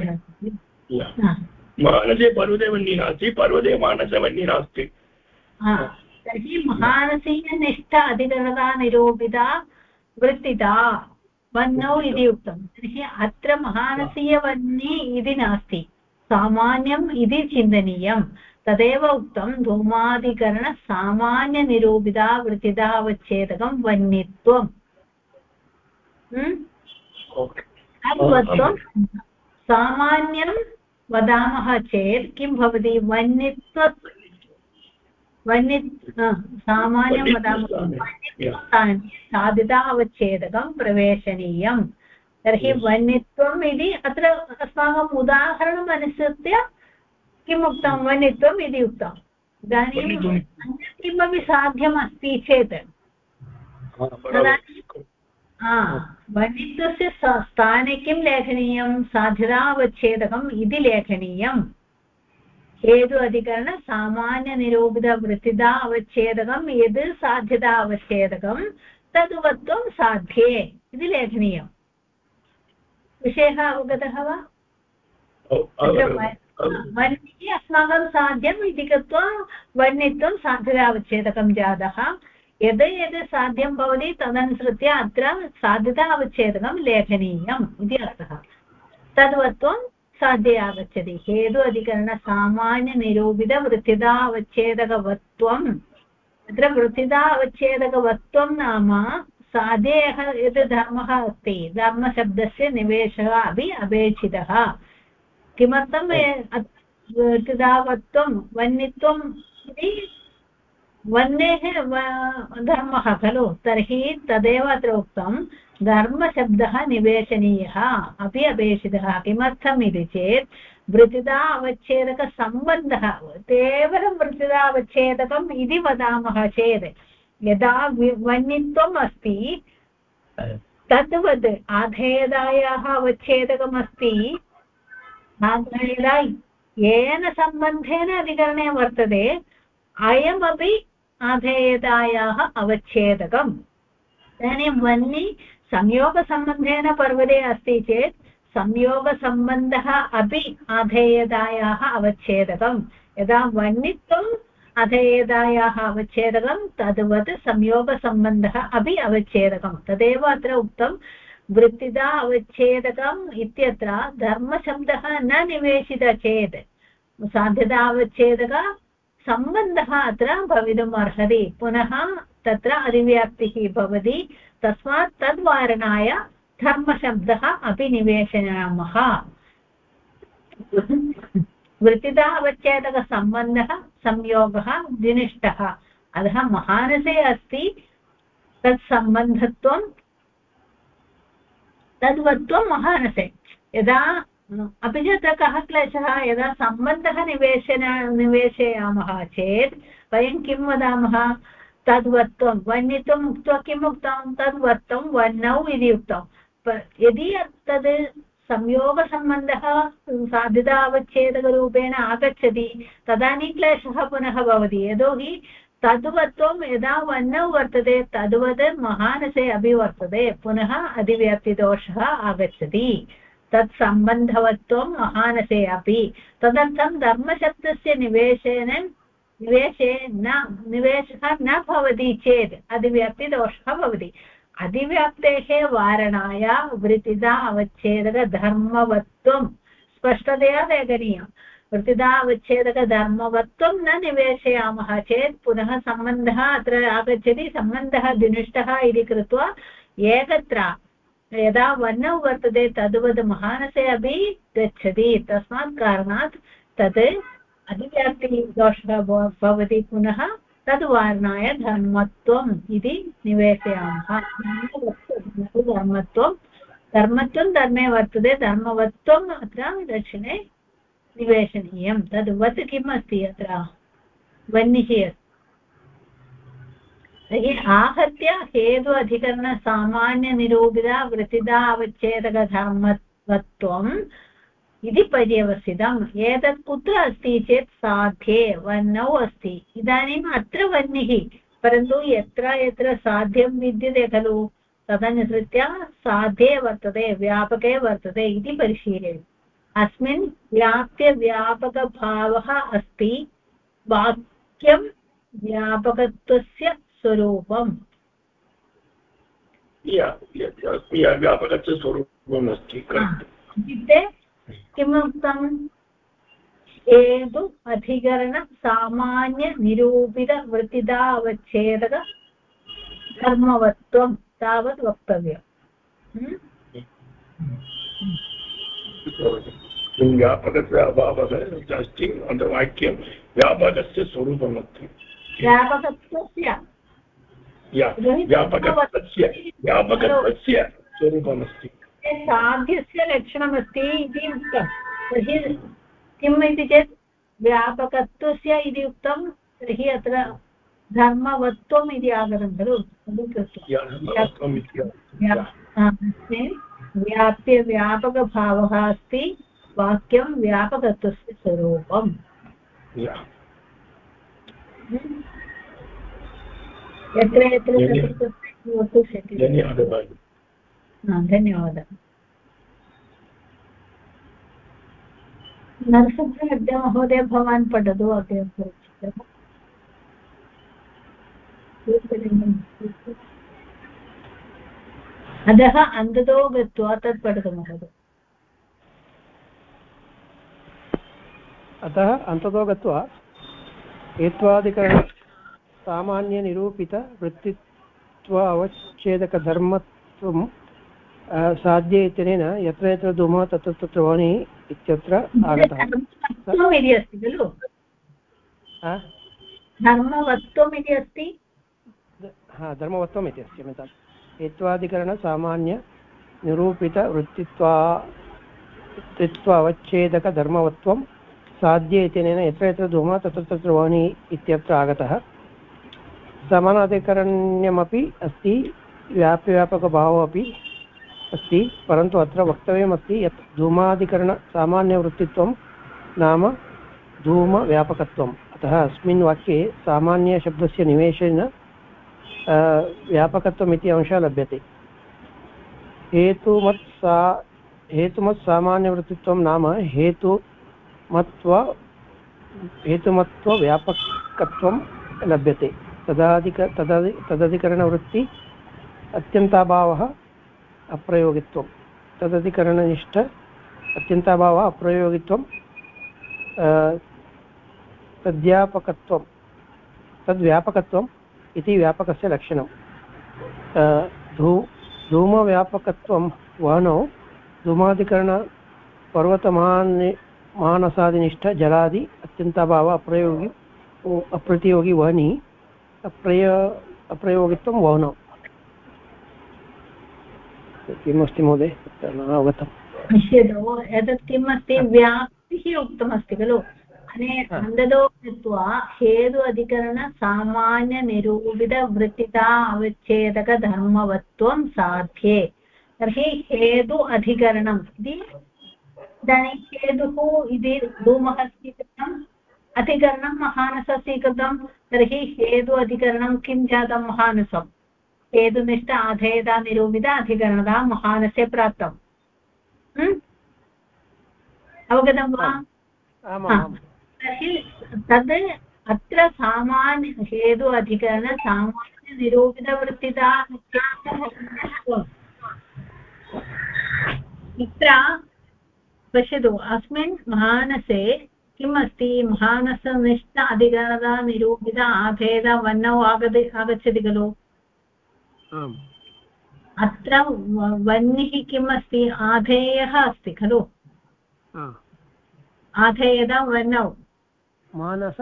महानसे पर्वतवह्नि नास्ति पर्वते मानसवह्नि नास्ति तर्हि महानसीयनिष्ठ अधिकरणता निरूपिता वृत्तिता वह्नौ इति उक्तं तर्हि अत्र महानसीयवह्नि इति नास्ति सामान्यम् इति चिन्तनीयं तदेव उक्तं धूमाधिकरण सामान्यनिरूपिता वृत्तिता अवच्छेदकं वह्नित्वं तद्वत्त्वं सामान्यं वदामः चेत् किं भवति वन्नि सामान्यं वदामः साधिता अवच्छेदकं प्रवेशनीयं तर्हि वन्नित्वम् इति अत्र अस्माकम् उदाहरणम् अनुसृत्य किम् उक्तं वन्नित्वम् इति उक्तम् इदानीम् अन्यत् किमपि साध्यम् अस्ति चेत् वन्नित्वस्य स्थाने किं लेखनीयं साध्यतावच्छेदकम् इति लेखनीयम् हेतु अधिकरण सामान्यनिरूपितवृत्तिदा अवच्छेदकं यद् साध्यता अवच्छेदकं तद्वत्त्वं साध्ये इति लेखनीयम् विषयः अवगतः वा वन्निः अस्माकं साध्यम् इति कृत्वा वन्नित्वं साध्यतावच्छेदकं जातः यद् यद् साध्यं भवति तदनुसृत्य अत्र साध्यतावच्छेदकं लेखनीयम् इति अर्थः तद्वत्त्वं साध्ये आगच्छति हेतु अधिकरण सामान्यनिरूपितवृत्तिदा अवच्छेदकवत्त्वम् अत्र वृत्तिदा अवच्छेदकवत्त्वं नाम साध्ये यद् धर्मः अस्ति धर्मशब्दस्य निवेशः अपि अपेक्षितः किमर्थं वृत्तिदावत्त्वं वन्नित्वम् इति वन्नेः धर्मः खलु तर्हि तदेव अत्र उक्तं धर्मशब्दः निवेशनीयः अपि अपेक्षितः किमर्थम् इति चेत् वृत्तिदा अवच्छेदकसम्बन्धः केवलं वृत्तिदा अवच्छेदकम् इति वदामः चेत् यदा वन्नित्वम् अस्ति तद्वत् आधेयदायाः अवच्छेदकमस्ति आधेयदा येन सम्बन्धेन अधिकरणे वर्तते अयमपि आधेयतायाः अवच्छेदकम् इदानीं वन्नि संयोगसम्बन्धेन पर्वते अस्ति चेत् संयोगसम्बन्धः अपि आधेयतायाः अवच्छेदकं यदा वन्नित्वम् अधेयतायाः अवच्छेदकं तद्वत् संयोगसम्बन्धः अपि अवच्छेदकं तदेव अत्र उक्तं वृत्तिदा अवच्छेदकम् इत्यत्र धर्मशब्दः न निवेशितः चेत् साध्यतावच्छेदक सम्बन्धः अत्र भवितुम् अर्हति पुनः तत्र अधिव्याप्तिः भवति तस्मात् तद्वारणाय धर्मशब्दः अपि निवेशयामः वृत्तिदा अवच्छेदकसम्बन्धः संयोगः विनिष्टः अतः महानसे अस्ति तत्सम्बन्धत्वं तद्वत्त्वं महानसे यदा अपि च तत्र कः क्लेशः यदा सम्बन्धः निवेशयामः चेत् वयं किं वदामः तद्वत्त्वं वन्नित्वम् उक्त्वा किम् उक्तं तद्वत्त्वं वन्नौ इति उक्तं यदि तद् संयोगसम्बन्धः साध्यतावच्छेदकरूपेण आगच्छति तदानीं क्लेशः पुनः भवति यतोहि तद्वत्त्वं यदा वन्नौ वर्तते तद्वत् महानसे अपि वर्तते पुनः अधिव्याप्तिदोषः आगच्छति तत्सम्बन्धवत्वं महानसे अपि तदर्थं धर्मशब्दस्य निवेशः न भवति चेत् अधिव्याप्तिदोषः भवति अधिव्याप्तेः वारणाय वृत्तिदा अवच्छेदकधर्मवत्वं स्पष्टतया लेखनीयं वृत्तिदा अवच्छेदकधर्मवत्वं न निवेशयामः चेत् पुनः सम्बन्धः अत्र आगच्छति सम्बन्धः विनिष्टः इति कृत्वा एकत्र यदा वर्णौ वर्तते तद्वत् महानसे अपि गच्छति तस्मात् कारणात् तत् अधिव्याप्तिदोषः भवति पुनः तद्वारणाय धर्मत्वम् इति निवेशयामः धर्मत्वं धर्मे वर्तते धर्मवत्वम् अत्र दक्षिणे निवेशनीयं तद्वत् किम् अस्ति अत्र वह्निः अस्ति आहत्य हेतु अधिकरण सामान्यनिरूपिता वृत्तिदा अवच्छेदकधर्मत्वम् इति पर्यवसितम् एतत् कुत्र अस्ति चेत् साध्ये वह्नौ अस्ति इदानीम् अत्र वह्निः परन्तु यत्र यत्र साध्यं विद्यते खलु तदनुसृत्य साध्ये वर्तते व्यापके वर्तते इति परिशीलयति अस्मिन् व्याप्यव्यापकभावः अस्ति वाक्यं व्यापकत्वस्य स्वरूपम् व्यापकस्य स्वरूपम् अस्ति इत्युक्ते किमुक्तम् हेतु अधिकरण सामान्य निरूपित वृत्तिदा अवच्छेदक धर्मवत्वं तावत् वक्तव्यम् व्यापकस्य अभावः अस्ति वाक्यं व्यापकस्य स्वरूपम् अस्ति व्यापकत्वस्य व्यापकत्वस्य स्वरूपमस्ति साध्यस्य लक्षणमस्ति इति उक्तं तर्हि किम् इति चेत् व्यापकत्वस्य इति उक्तं तर्हि अत्र धर्मवत्वम् इति आगतं खलु व्याप्य व्यापकभावः अस्ति वाक्यं व्यापकत्वस्य स्वरूपम् यत्र यत्र वक्तुं शक्यते धन्यवादः नरसिंहरेड्डी महोदय भवान् पठतु अग्रे अतः अन्ततो गत्वा तत् पठतु महोदय अतः अन्ततो गत्वा हेत्वादिकरण सामान्यनिरूपितवृत्तित्व अवच्छेदकधर्मत्वं साध्य इत्यनेन यत्र यत्र धूमः तत्र तत्र वाणी इत्यत्र आगतः इति अस्ति खलु धर्मवत्वम् इति अस्ति धर्मवत्वम् इति अस्ति क्षम्यतां हेत्वादिकरणसामान्यनिरूपितवृत्तित्व अवच्छेदकधर्मवत्वं साध्य इत्यनेन यत्र यत्र धूमः तत्र तत्र वाणी इत्यत्र आगतः समानाधिकरण्यमपि अस्ति व्याप्यव्यापकभावः अपि अस्ति परन्तु अत्र वक्तव्यमस्ति यत् धूमाधिकरणसामान्यवृत्तित्वं नाम धूमव्यापकत्वम् अतः अस्मिन् वाक्ये सामान्यशब्दस्य निवेशेन व्यापकत्वम् इति अंशः लभ्यते हेतुमत्सामान्यवृत्तित्वं नाम हेतुमत्वव्यापकत्वं लभ्यते तदधिकरणवृत्ति अत्यन्ताभावः अप्रयोगित्वं तदधिकरणनिष्ठ अत्यन्ताभावः अप्रयोगित्वं तद्व्यापकत्वम् इति व्यापकस्य लक्षणं धूमव्यापकत्वं वहनौ धूमाधिकरणपर्वतमानसादिनिष्ठ जलादि अत्यन्ताभावः अप्रतियोगी वहनी अप्रयोगित्वं वहनौ किमस्ति महोदय न अवगतम् पश्यतु एतत् किम् अस्ति व्याप्तिः उक्तमस्ति खलु अन्ततो कृत्वा हेतु अधिकरण सामान्यनिरूपितवृत्तिता अवच्छेदकधर्मवत्वं साध्ये तर्हि हेतु अधिकरणम् इति इदानीं हेतुः इति धूमः स्वीकृतम् अधिकरणं महानसः स्वीकृतं तर्हि हेतु अधिकरणं किं जातं महानसम् हेतुनिष्ठ आधेयता निरूपित अधिकरणता महानस्य प्राप्तम् अवगतं वा तर्हि तद् अत्र सामान्य हेतु अधिकरण सामान्यनिरूपितवृत्तिता इत्र पश्यतु अस्मिन् महानसे किम् अस्ति महानसनिष्ठ अधिकरणता निरूपित आधेयता वह्नौ आगच्छति खलु अत्र वह्निः किम् अस्ति आधेयः अस्ति खलु आधेयता वह्नौ मानस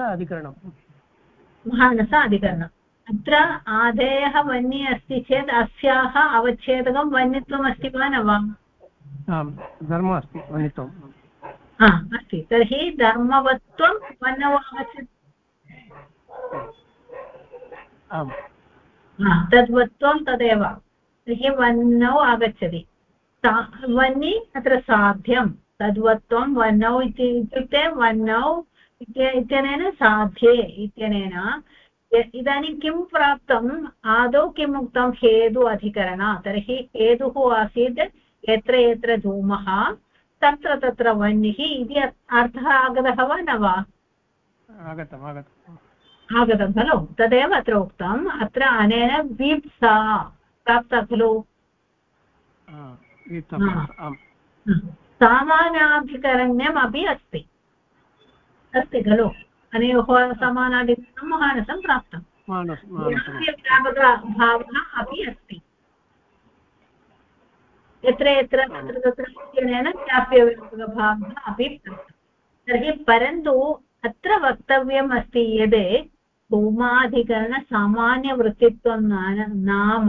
अधिकरणम् अत्र आधेयः वह्नि अस्ति चेत् अस्याः अवच्छेदकं वह्नित्वम् अस्ति वा न वा धर्मः अस्ति वह्नित्वम् अस्ति तर्हि धर्मवत्वं वह्नौ आगच्छति तद्वत्वं तदेव तर्हि वह्नौ आगच्छति वह्नि अत्र साध्यं तद्वत्वं वह्नौ इत्युक्ते वह्नौ इत्यनेन साध्ये इत्यनेन इदानीं किं प्राप्तम् आदौ किम् उक्तं हेतु अधिकरण तर्हि हेतुः आसीत् यत्र यत्र धूमः तत्र तत्र वह्निः इति अर्थः आगतः वा न वा आगतं खलु तदेव अत्र उक्तम् अत्र अनेन विप्सा प्राप्ता खलु सामानाधिकरण्यम् अपि अस्ति खलु अनयोः समानाधिकरणं महानसं प्राप्तं व्यापकभावः अपि अस्ति यत्र यत्र तत्र तत्र इत्यनेन व्याप्यव्यापकभावः अपि प्राप्तं तर्हि परन्तु अत्र वक्तव्यम् अस्ति यद् धूमाधिकरणसामान्यवृत्तित्वं नाम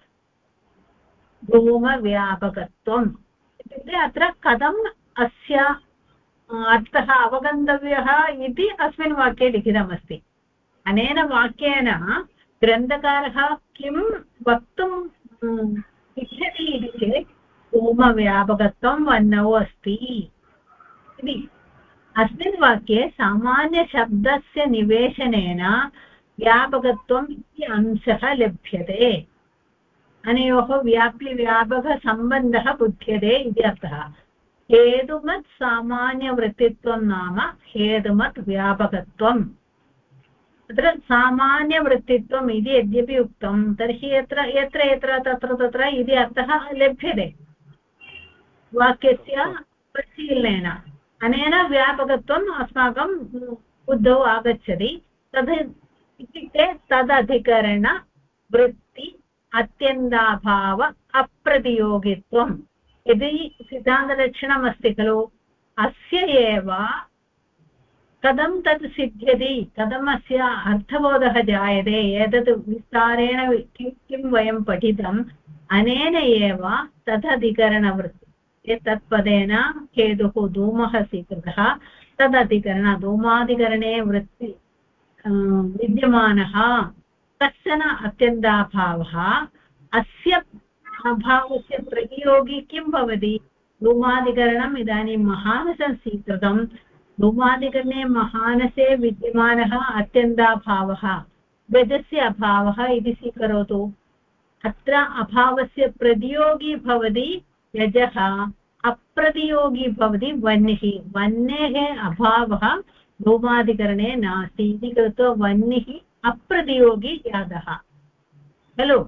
धूमव्यापकत्वम् इत्युक्ते अत्र कथम् अस्य अर्थः अवगन्तव्यः इति अस्मिन् वाक्ये लिखितमस्ति। अनेन वाक्येन ग्रन्थकारः किं वक्तुम् इच्छति इति चेत् धूमव्यापकत्वं वह्नौ अस्ति इति। अस्मिन् वाक्ये सामान्यशब्दस्य निवेशनेन व्यापकत्वम् इति अंशः लभ्यते। अनयोः व्याप्तिव्यापकसम्बन्धः बुध्यते इति अर्थः। हेतुमत् सामान्यवृत्तित्वं नाम हेतुमत् व्यापकत्वम्। अत्र सामान्यवृत्तित्वम् इति यद्यपि उक्तं तर्हि यत्र यत्र यत्र तत्र तत्र इति अर्थः लभ्यते वाक्यस्य परिशीलनेन। अनेन व्यापकत्वम् अस्माकं बुद्धौ आगच्छति। तद् इत्युक्ते तदधिकरणवृत्ति अत्यन्ताभाव अप्रतियोगित्वम् इति सिद्धान्तलक्षणमस्ति खलु। अस्य एव कथं तत् सिद्ध्यति, कथम् अस्य अर्थबोधः जायते, एतत् विस्तारेण किं वयं पठितम्। अनेन एव तदधिकरणवृत्ति तत्पदेन हेतुः धूमः स्वीकृतः। तदधिकरण धूमाधिकरणे वृत्ति विद्यमानः कश्चन अत्यन्ताभावः। अस्य अभावस्य प्रतियोगी किं भवति? धूमाधिकरणम् इदानीं महानसं स्वीकृतं। धूमाधिकरणे महानसे विद्यमानः अत्यन्ताभावः गजस्य अभावः इति स्वीकरोतु। अत्र अभावस्य प्रतियोगी भवति गजः, अप्रतियोगी भवति वह्निः। वह्नेः अभावः धूमाधिकरणे नास्ति इति कृत्वा वह्निः अप्रतियोगी जातः खलु।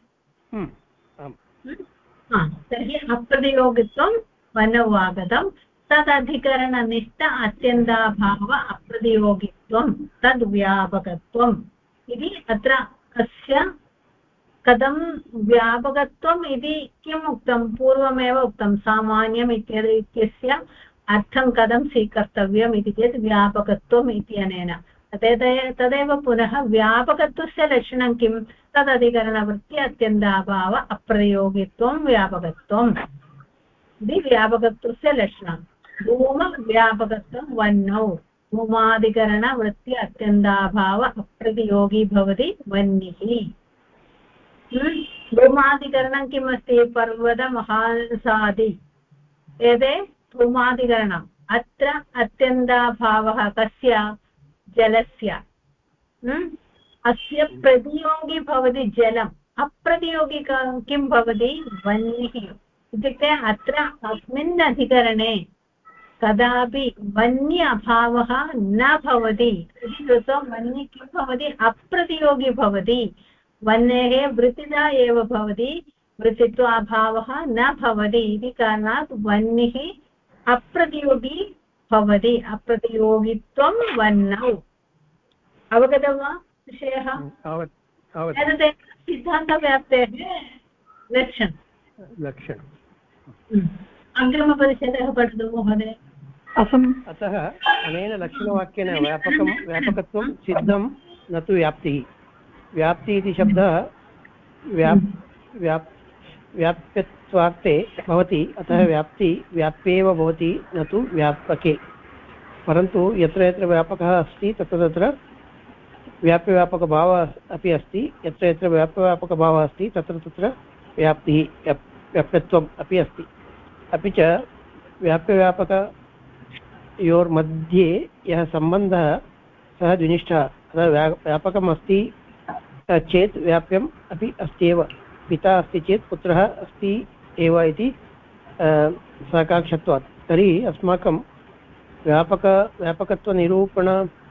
तर्हि अप्रतियोगित्वं वह्नौ आगतं। तदधिकरणनिष्ठ अत्यन्ताभाव अप्रतियोगित्वं तद्व्यापकत्वम् इति। अत्र अस्य कथं व्यापकत्वम् इति किम् उक्तं? पूर्वमेव उक्तं सामान्यम् इत्यस्य अर्थं कथं स्वीकर्तव्यम् इति चेत् व्यापकत्वम् इत्यनेन। तदेव पुनः व्यापकत्वस्य लक्षणं किं? तदधिकरणवृत्ति अत्यन्ताभाव अप्रतियोगित्वं व्यापकत्वम् इति व्यापकत्वस्य लक्षणं। धूमव्यापकत्वं वह्नौ। धूमाधिकरणवृत्ति अत्यन्ताभाव अप्रतियोगी भवति वह्निः। धूमाधिकरणं किम् अस्ति? पर्वतमहानसादि एते धूमाधिकरणम्। अत्र अत्यन्ताभावः कस्य? जलस्य। अस्य प्रतियोगी भवति जलम्, अप्रतियोगी किं भवति? वह्निः। इत्युक्ते अत्र अस्मिन् अधिकरणे कदापि वह्नि अभावः न भवति इति कृत्वा वह्नि किं भवति? अप्रतियोगी भवति। वह्नेः वृत्तिता एव भवति, वृत्तित्वाभावः न भवति इति कारणात् वह्निः अप्रतियोगी भवति। अप्रतियोगित्वं वह्नौ। अवगतं वा विषयः? एतदेव सिद्धान्तव्याप्तेः लक्षणम्। अग्रिमपरिच्छेदः पठतु महोदय। अतः अनेन लक्षणवाक्येन व्यापकत्वं सिद्धं न तु व्याप्तिः। व्याप्ति इति शब्दः व्याप्यत्वार्थे भवति। अतः व्याप्ति व्याप्येव भवति न तु व्यापके। परन्तु यत्र यत्र व्यापकः अस्ति तत्र तत्र व्याप्यव्यापकभावः अपि अस्ति। यत्र यत्र व्याप्यव्यापकभावः अस्ति तत्र तत्र व्याप्तिः व्याप्यत्वम् अपि अस्ति। अपि च व्याप्यव्यापकयोर्मध्ये यः सम्बन्धः सः द्विनिष्ठः। व्यापकम् अस्ति चेत् व्याप्यम् अपि अस्त्येव। पिता अस्ति चेत् पुत्रः अस्ति एव इति साकाक्षत्वात्। तर्हि अस्माकं व्यापकत्वनिरूपण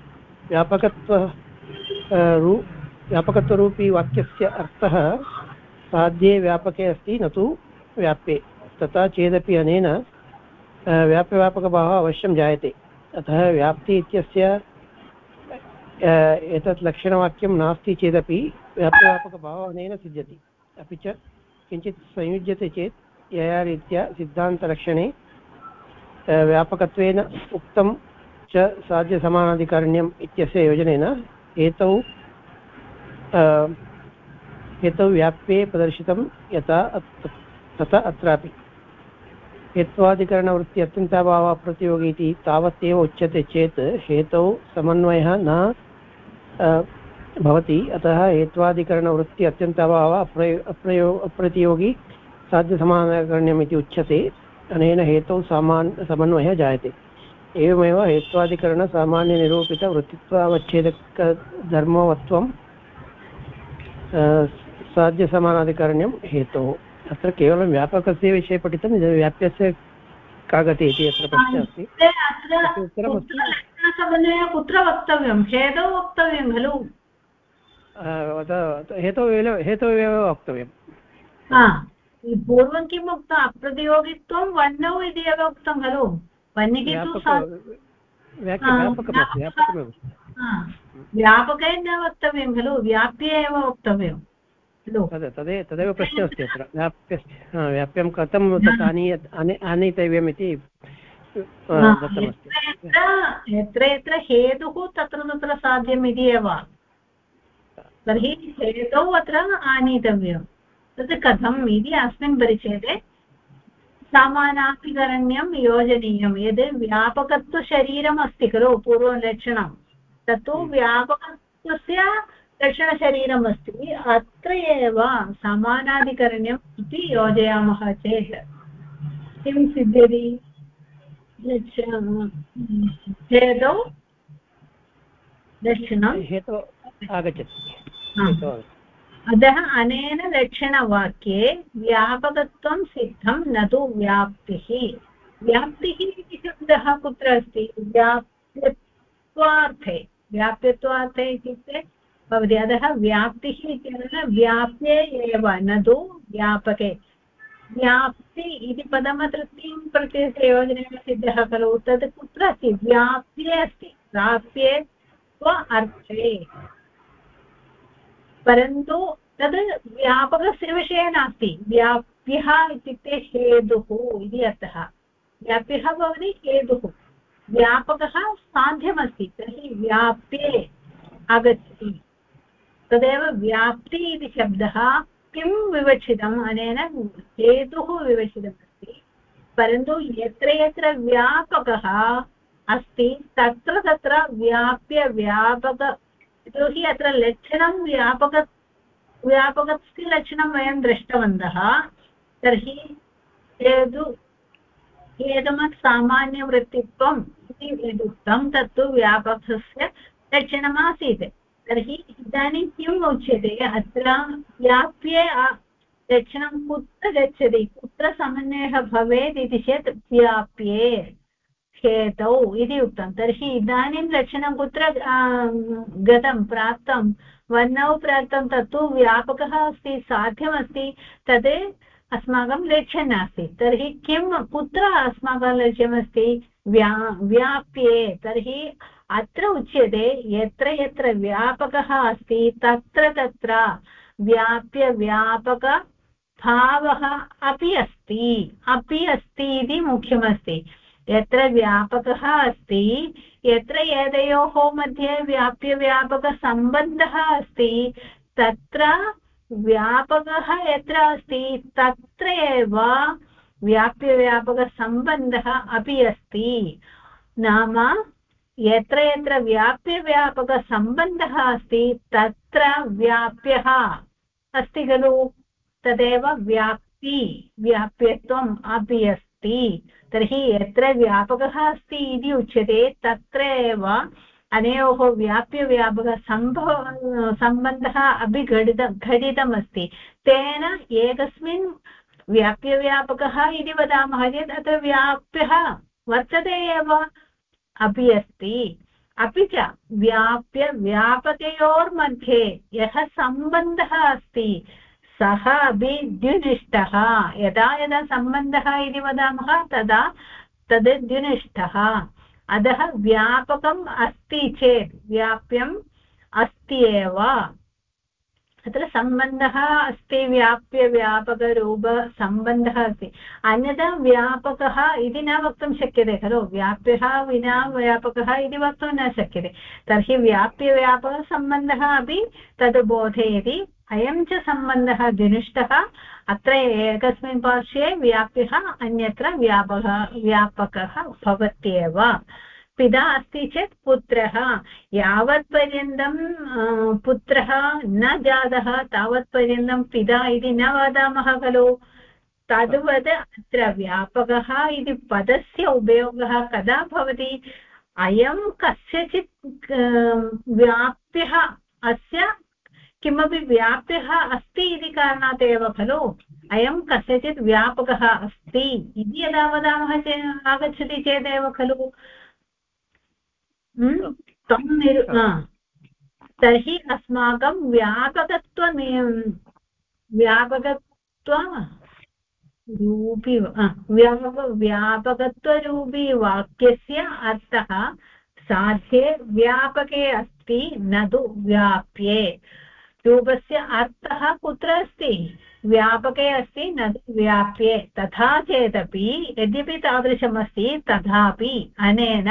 व्यापकत्वरूपी वाक्यस्य अर्थः साध्ये व्यापके अस्ति न तु व्याप्ये। तथा चेदपि अनेन व्याप्यव्यापकभावः अवश्यं जायते। अतः व्याप्ति इत्यस्य एतत् लक्षणवाक्यं नास्ति चेदपि व्याप्यव्यापकभावः अनेन सिद्ध्यति। अपि च किञ्चित् संयुज्यते चेत् यया रीत्या सिद्धान्तलक्षणे व्यापकत्वेन उक्तं च साध्यसमानाधिकारिण्यम् इत्यस्य योजनेन हेतौ व्याप्ये प्रदर्शितं यथा तथा अत्रापि हेत्वादिकरणवृत्ति अत्यन्ताभावः प्रतियोगी इति तावदेव उच्यते चेत् हेतौ समन्वयः न भवति। अतः हेत्वादिकरणवृत्ति अत्यन्ताभावः अप्रतियोगी साध्यसमानकरण्यम् इति उच्यते। अनेन हेतौ समन्वयः जायते। एवमेव हेत्वादिकरणसामान्यनिरूपितवृत्तित्वावच्छेदकधर्मवत्वं साध्यसमानाधिकरण्यं हेतोः। अत्र केवलं व्यापकस्य विषये पठितं, व्याप्यस्य का गतिः इति अत्र प्रश्नः अस्ति। उत्तरमस्ति कुत्र वक्तव्यं? हेतौ वक्तव्यं खलु? हेतौ एव वक्तव्यं। पूर्वं किम् उक्तम्? अप्रतियोगित्वं वर्णौ इति एव उक्तं खलु? व्यापके न वक्तव्यं खलु, व्याप्ये एव वक्तव्यं खलु। तदेव प्रश्नः अस्ति अत्र। व्याप्यं कथं तत् आनीतव्यम् इति दत्तमस्ति। यत्र यत्र हेतुः तत्र तत्र साध्यम् इति एव। तर्हि हेतौ अत्र आनीतव्यं। तत् कथम् इति अस्मिन् परिच्छेदे समानाधिकरण्यं योजनीयं। यद् व्यापकत्वशरीरम् अस्ति खलु पूर्वलक्षणं, तत्तु व्यापकत्वस्य लक्षणशरीरम् अस्ति। अत्र एव समानाधिकरण्यम् इति योजयामः चेत् किं सिद्ध्यति? हेतौ लक्षणं हेतु आगच्छति। अतः अनेन लक्षणवाक्ये व्यापकत्वं सिद्धं न तु व्याप्तिः। व्याप्तिः इति शब्दः कुत्र अस्ति? व्याप्यत्वार्थे इत्युक्ते भवति। अतः व्याप्तिः इत्यनेन व्याप्ये एव न तु व्यापके। व्याप्ति इति पदमत्र किं प्रत्ययस्य योजनेन सिद्धः खलु? तत् कुत्र अस्ति? व्याप्ये अस्ति। व्याप्ये अर्थे, परन्तु तद् व्यापकस्य विषये नास्ति। व्याप्यः इत्युक्ते हेतुः इति अर्थः। व्याप्यः भवति हेतुः, व्यापकः साध्यमस्ति, तर्हि व्याप्ये आगच्छति। तदेव व्याप्ति इति शब्दः किं विवक्षितम्? अनेन हेतुः विवक्षितमस्ति। परन्तु यत्र यत्र व्यापकः अस्ति तत्र तत्र व्याप्य व्यापक, यतोहि अत्र लक्षणं व्यापकस्य लक्षणं वयं दृष्टवन्तः। तर्हि हेतुमत् सामान्यवृत्तित्वम् इति यदुक्तं तत्तु व्यापकस्य लक्षणमासीत्। तर्हि इदानीं किम् उच्यते? अत्र व्याप्ये लक्षणं कुत्र गच्छति, कुत्र समन्वयः भवेत् इति चेत् व्याप्ये हेतौ इति उक्तं। तर्हि इदानीं लक्षणं कुत्र गतं, प्राप्तं? वर्णौ प्राप्तं, तत्तु व्यापकः अस्ति, साध्यमस्ति, तद् अस्माकं लक्ष्यं नास्ति। तर्हि किं, कुत्र अस्माकं लक्ष्यमस्ति? व्याप्ये। तर्हि अत्र उच्यते यत्र यत्र व्यापकः अस्ति तत्र तत्र व्याप्य व्यापकभावः अपि अस्ति इति मुख्यमस्ति। यत्र व्यापकः अस्ति, यत्र एतयोः मध्ये व्याप्यव्यापकसम्बन्धः अस्ति, तत्र व्यापकः यत्र अस्ति तत्र एव व्याप्यव्यापकसम्बन्धः अपि अस्ति। नाम यत्र यत्र व्याप्यव्यापकसम्बन्धः अस्ति तत्र व्याप्यः अस्ति खलु, तदेव व्याप्यत्वम् अपि अस्ति। तर्हि यत्र व्यापकः अस्ति इति उच्यते तत्र एव अनयोः व्याप्यव्यापकसम्बन्धः अपि घटितमस्ति। तेन एकस्मिन् व्याप्यव्यापकः इति वदामः चेत् अत्र व्याप्यः वर्तते एव, अपि अस्ति। अपि च व्याप्यव्यापकयोर्मध्ये यः सम्बन्धः अस्ति सः अपि द्विनिष्ठः। यदा यदा सम्बन्धः इति वदामः तदा तद् द्विनिष्ठः। अतः व्यापकम् अस्ति चेत् व्याप्यम् अस्ति एव, अत्र सम्बन्धः अस्ति व्याप्यव्यापकरूपसम्बन्धः अस्ति अन्यथा व्यापकः इति न वक्तुं शक्यते खलु व्याप्यः विना व्यापकः इति वक्तुं न शक्यते तर्हि व्याप्यव्यापकसम्बन्धः अपि तद् बोधयति अयं च सम्बन्धः विनिष्टः अत्र एकस्मिन् पार्श्वे व्याप्यः अन्यत्र व्यापकः भवत्येव पिता अस्ति चेत् पुत्रः यावत्पर्यन्तं पुत्रः न जातः तावत्पर्यन्तं पिता इति न वदामः खलु तद्वत् अत्र व्यापकः इति पदस्य उपयोगः कदा भवति अयं कस्यचित् व्याप्यः अस्य किमपि व्याप्यः अस्ति इति कारणात् एव खलु अयं कस्यचित् व्यापकः अस्ति इति यदा वदामः चेत् आगच्छति चेदेव खलु तर्हि अस्माकं व्यापकत्वरूपी वाक्यस्य अर्थः साध्ये व्यापके अस्ति न तु व्याप्ये रूपस्य अर्थः कुत्र अस्ति व्यापके अस्ति न तु व्याप्ये तथा चेदपि यद्यपि तादृशमस्ति तथापि अनेन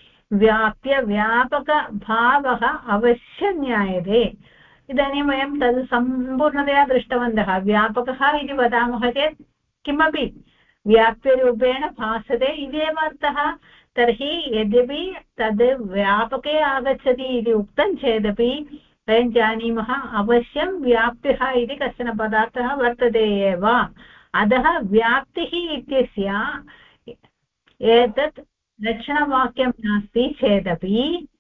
व्याप्यव्यापकभावः अवश्यं ज्ञायते इदानीं वयं तद् सम्पूर्णतया दृष्टवन्तः व्यापकः इति वदामः चेत् किमपि व्याप्यरूपेण भासते इति एव अर्थः तर्हि यद्यपि तद् व्यापके आगच्छति इति उक्तं चेदपि वयं जानीमः अवश्यं व्याप्यः इति कश्चन पदार्थः वर्तते एव अतः व्याप्तिः इत्यस्य एतत् लक्षणवाक्यं नास्ति चेदपि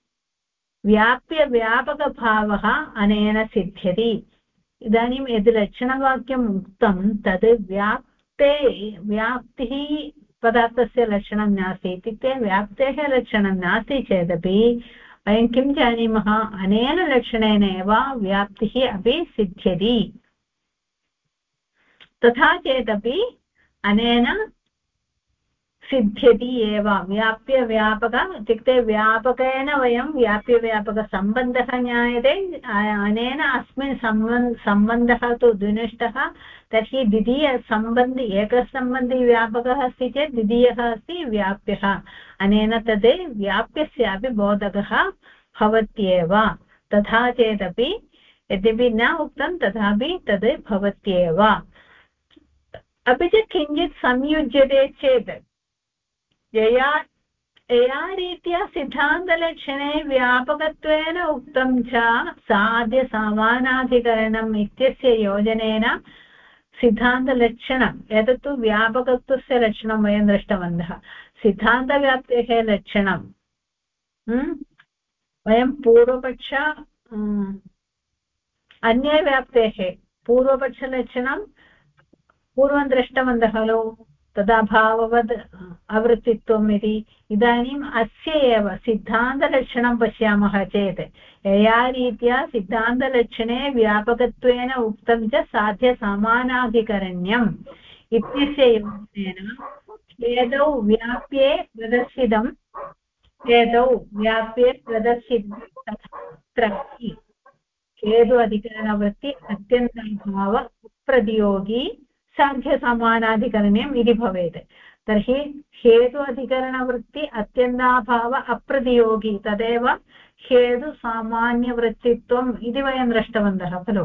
व्याप्यव्यापकभावः अनेन सिद्ध्यति इदानीं यद् लक्षणवाक्यम् उक्तं तद् व्याप्तिः पदार्थस्य लक्षणं नास्ति इत्युक्ते व्याप्तेः लक्षणं नास्ति चेदपि वयं किं जानीमः अनेन लक्षणेन एव व्याप्तिः अपि सिद्ध्यति तथा चेदपि अनेन सिद्ध्यति एव व्याप्यव्यापक इत्युक्ते व्यापकेन वयं व्याप्यव्यापकसम्बन्धः ज्ञायते अनेन अस्मिन् सम्बन्धः तु द्विनिष्टः तर्हि द्वितीयसम्बन्धी एकसम्बन्धी व्यापकः अस्ति चेत् द्वितीयः अस्ति व्याप्यः अनेन तद् व्याप्यस्यापि बोधकः भवत्येव तथा चेदपि यद्यपि न उक्तं तथापि तद् भवत्येव अपि च किञ्चित् संयुज्यते चेत् यया रीत्या सिद्धान्तलक्षणे व्यापकत्वेन उक्तं च साध्यसामानाधिकरणम् इत्यस्य योजनेन सिद्धान्तलक्षणम् एतत्तु व्यापकत्वस्य लक्षणं वयं दृष्टवन्तः सिद्धान्तव्याप्तेः लक्षणं वयं पूर्वपक्ष अन्यव्याप्तेः पूर्वपक्षलक्षणं पूर्वं दृष्टवन्तः खलु तदाभाववद् आवृत्तित्वम् इति इदानीम् अस्य एव सिद्धान्तलक्षणं पश्यामः चेत् यया रीत्या सिद्धान्तलक्षणे व्यापकत्वेन उक्तं च साध्यसामानाधिकरण्यम् इत्यस्य योजनेन भेदौ व्याप्ये प्रदर्शितं तथा हेतु अधिकरणवृत्ति अत्यन्ताभाव प्रतियोगी साध्यसमानाधिकरण्यम् इति भवेत् तर्हि हेतु अधिकरणवृत्ति अत्यन्ताभाव अप्रतियोगी तदेव हेतुसामान्यवृत्तित्वम् इति वयं दृष्टवन्तः खलु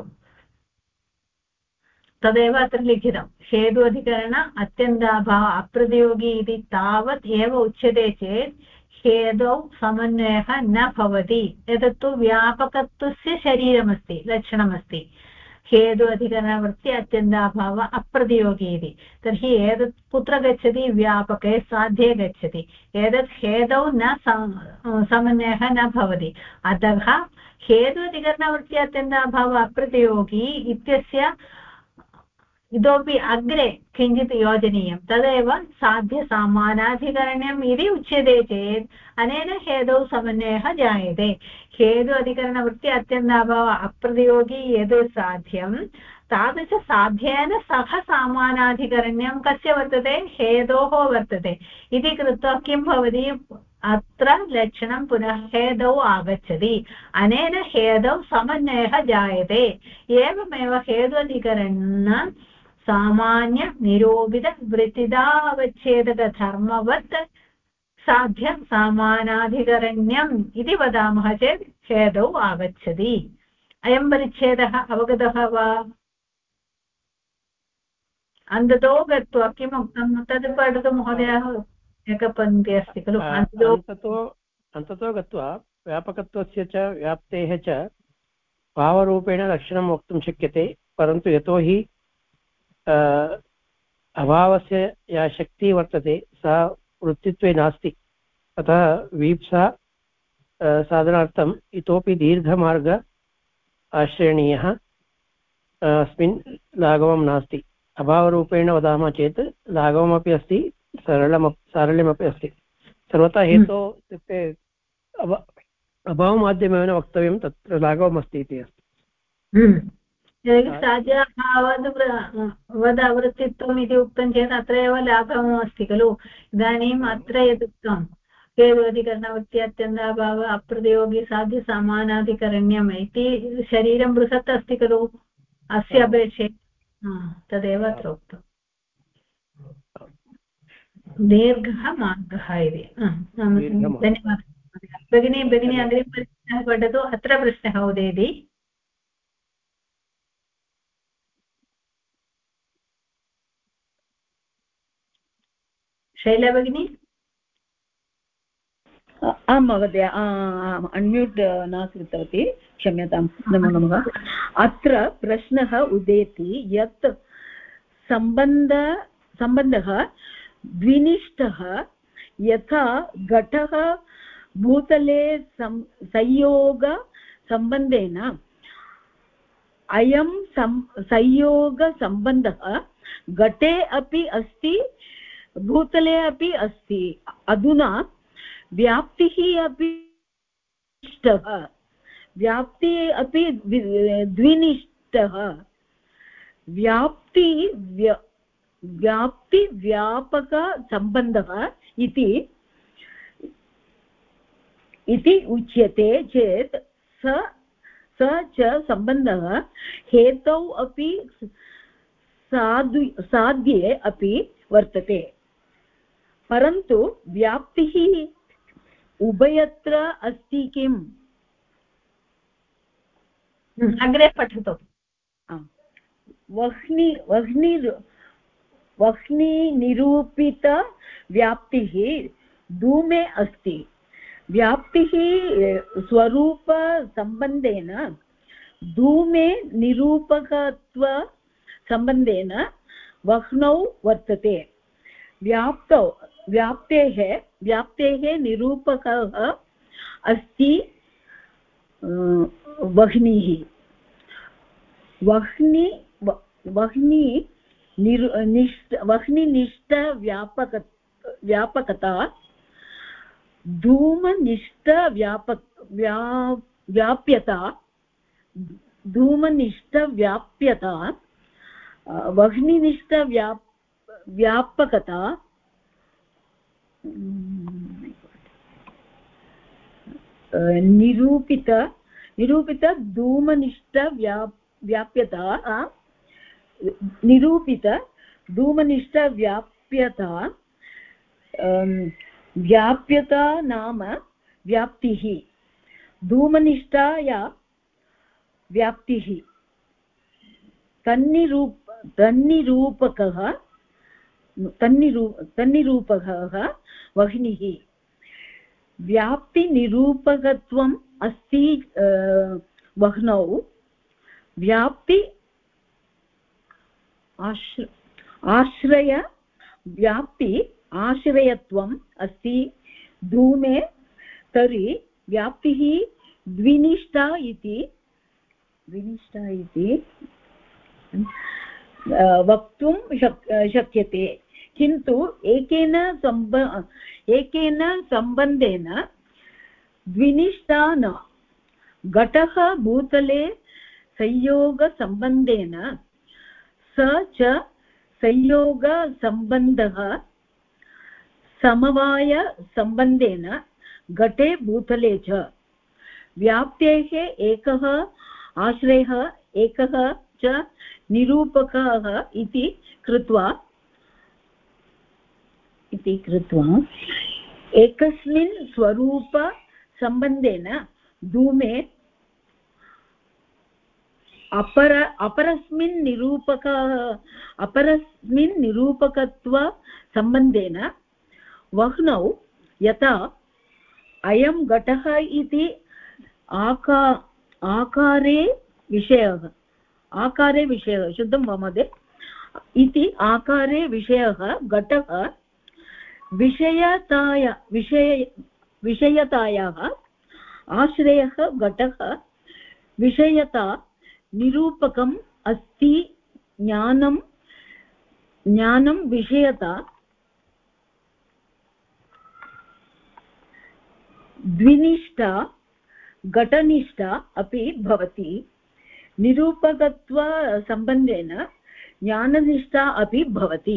तदेव अत्र लिखितं हेतु अधिकरण अत्यन्ताभाव अप्रतियोगी इति तावत् एव उच्यते चेत् हेतौ समन्वयः न भवति एतत्तु व्यापकत्वस्य शरीरमस्ति लक्षणमस्ति हेतु अधिकरणवृत्ति अत्यन्ताभाव अप्रतियोगी इति तर्हि एतत् कुत्र गच्छति व्यापके साध्ये गच्छति एतत् हेतौ न समन्वयः न भवति अतः हेतु अधिकरणवृत्ति अत्यन्ताभाव अप्रतियोगी इत्यस्य इतोपि अग्रे किञ्चित् योजनीयं तदेव साध्यसामानाधिकरण्यम् इति उच्यते चेत् अनेन हेतौ समन्वयः जायते हेतु अधिकरणवृत्ति अत्यन्ताभाव अप्रतियोगी यद् साध्यं तादृशसाध्येन सह सामानाधिकरण्यं कस्य वर्तते हेतोः वर्तते इति कृत्वा किं भवति अत्र लक्षणं पुनः हेदौ आगच्छति अनेन हेदौ समन्वयः जायते एवमेव हेत्वधिकरण सामान्यनिरूपितवृत्तिदावच्छेदकधर्मवत् साध्यं समानाधिकरण्यम् इति वदामः चेत् हेदौ आगच्छति अयं परिच्छेदः अवगतः वा अन्ततो गत्वा किम् उक्तं तद् पठतु महोदयः एकपङ्क्ति अस्ति खलु अन्ततो गत्वा व्यापकत्वस्य च व्याप्तेः च भावरूपेण लक्षणं वक्तुं शक्यते परन्तु यतोहि अभावस्य या शक्तिः वर्तते सा वृत्तित्वे नास्ति अतः वीप्सा साधनार्थम् इतोपि दीर्घमार्ग आश्रयणीयः अस्मिन् लाघवं नास्ति अभावरूपेण वदामः चेत् लाघवमपि अस्ति सारल्यमपि अस्ति सर्वथा हेतो इत्युक्ते अभावमाध्यमेन वक्तव्यं तत्र लाघवमस्ति इति अस्ति वृत्तित्वम् इति उक्तं चेत् अत्र एव लाघवम् अस्ति खलु इदानीम् अत्र यदुक्तं हेत्वधिकरणवृत्ति अत्यन्ताभाव अप्रतियोगी साध्य समानाधिकरण्यम् इति शरीरं बृहत् अस्ति खलु अस्य अपेक्षया तदेव अत्र उक्तम् दीर्घः मार्गः इति धन्यवादः भगिनी अग्रिमप्रश्नः पठतु अत्र प्रश्नः उदेति शैला भगिनी आं महोदय अन्म्यूट् न कृतवती क्षम्यतां नमो नमः अत्र प्रश्नः उदेति यत् सम्बन्धः द्विनिष्ठः यथा घटः भूतले संयोगसम्बन्धेन अयं संयोगसम्बन्धः घटे अपि अस्ति भूतले अपि अस्ति अधुना व्याप्तिः अपि द्विनिष्ठः व्याप्तिव्यापकसम्बन्धः इति उच्यते चेत् स च सम्बन्धः हेतौ अपि साध्ये अपि वर्तते परन्तु व्याप्तिः उभयत्र अस्ति किम् अग्रे पठतु वह्निनिरूपित व्याप्तिः धूमे अस्ति व्याप्तिः स्वरूपसम्बन्धेन धूमे निरूपकत्व सम्बन्धेन वह्नौ वर्तते व्याप्तेः निरूपकः अस्ति वह्निः वह्निनिष्ठ व्यापकता धूमनिष्ठ व्याप्यता वह्निनिष्ठ व्यापकता निरूपित धूमनिष्ठ व्याप्यता निरूपित धूमनिष्ठ व्याप्यता नाम व्याप्तिः धूमनिष्ठाया व्याप्तिः तन्निरूपकः वह्निः व्याप्तिनिरूपकत्वम् अस्ति वह्नौ व्याप्ति आश्रयत्वम् अस्ति धूमे तर्हि व्याप्तिः द्विनिष्ठा इति वक्तुं शक्यते किन्तु एकेन सम्बन्धेन द्विनिष्ठा न घटः भूतले संयोगसम्बन्धेन स च संयोगसम्बन्धः समवायसम्बन्धेन घटे भूतले च व्याप्तेः एकः आश्रयः एकः च निरूपकः इति कृत्वा एकस्मिन् स्वरूपसम्बन्धेन धूमे अपरस्मिन् निरूपकत्वसम्बन्धेन वह्नौ यथा अयं घटः इति आकारे विषयः शुद्धं वा महोदय इति आकारे विषयः घटः विषयतायाः आश्रयः घटः विषयता निरूपकम् अस्ति ज्ञानं विषयता द्विनिष्ठा घटनिष्ठा अपि भवति निरूपकत्वसम्बन्धेन ज्ञाननिष्ठा अपि भवति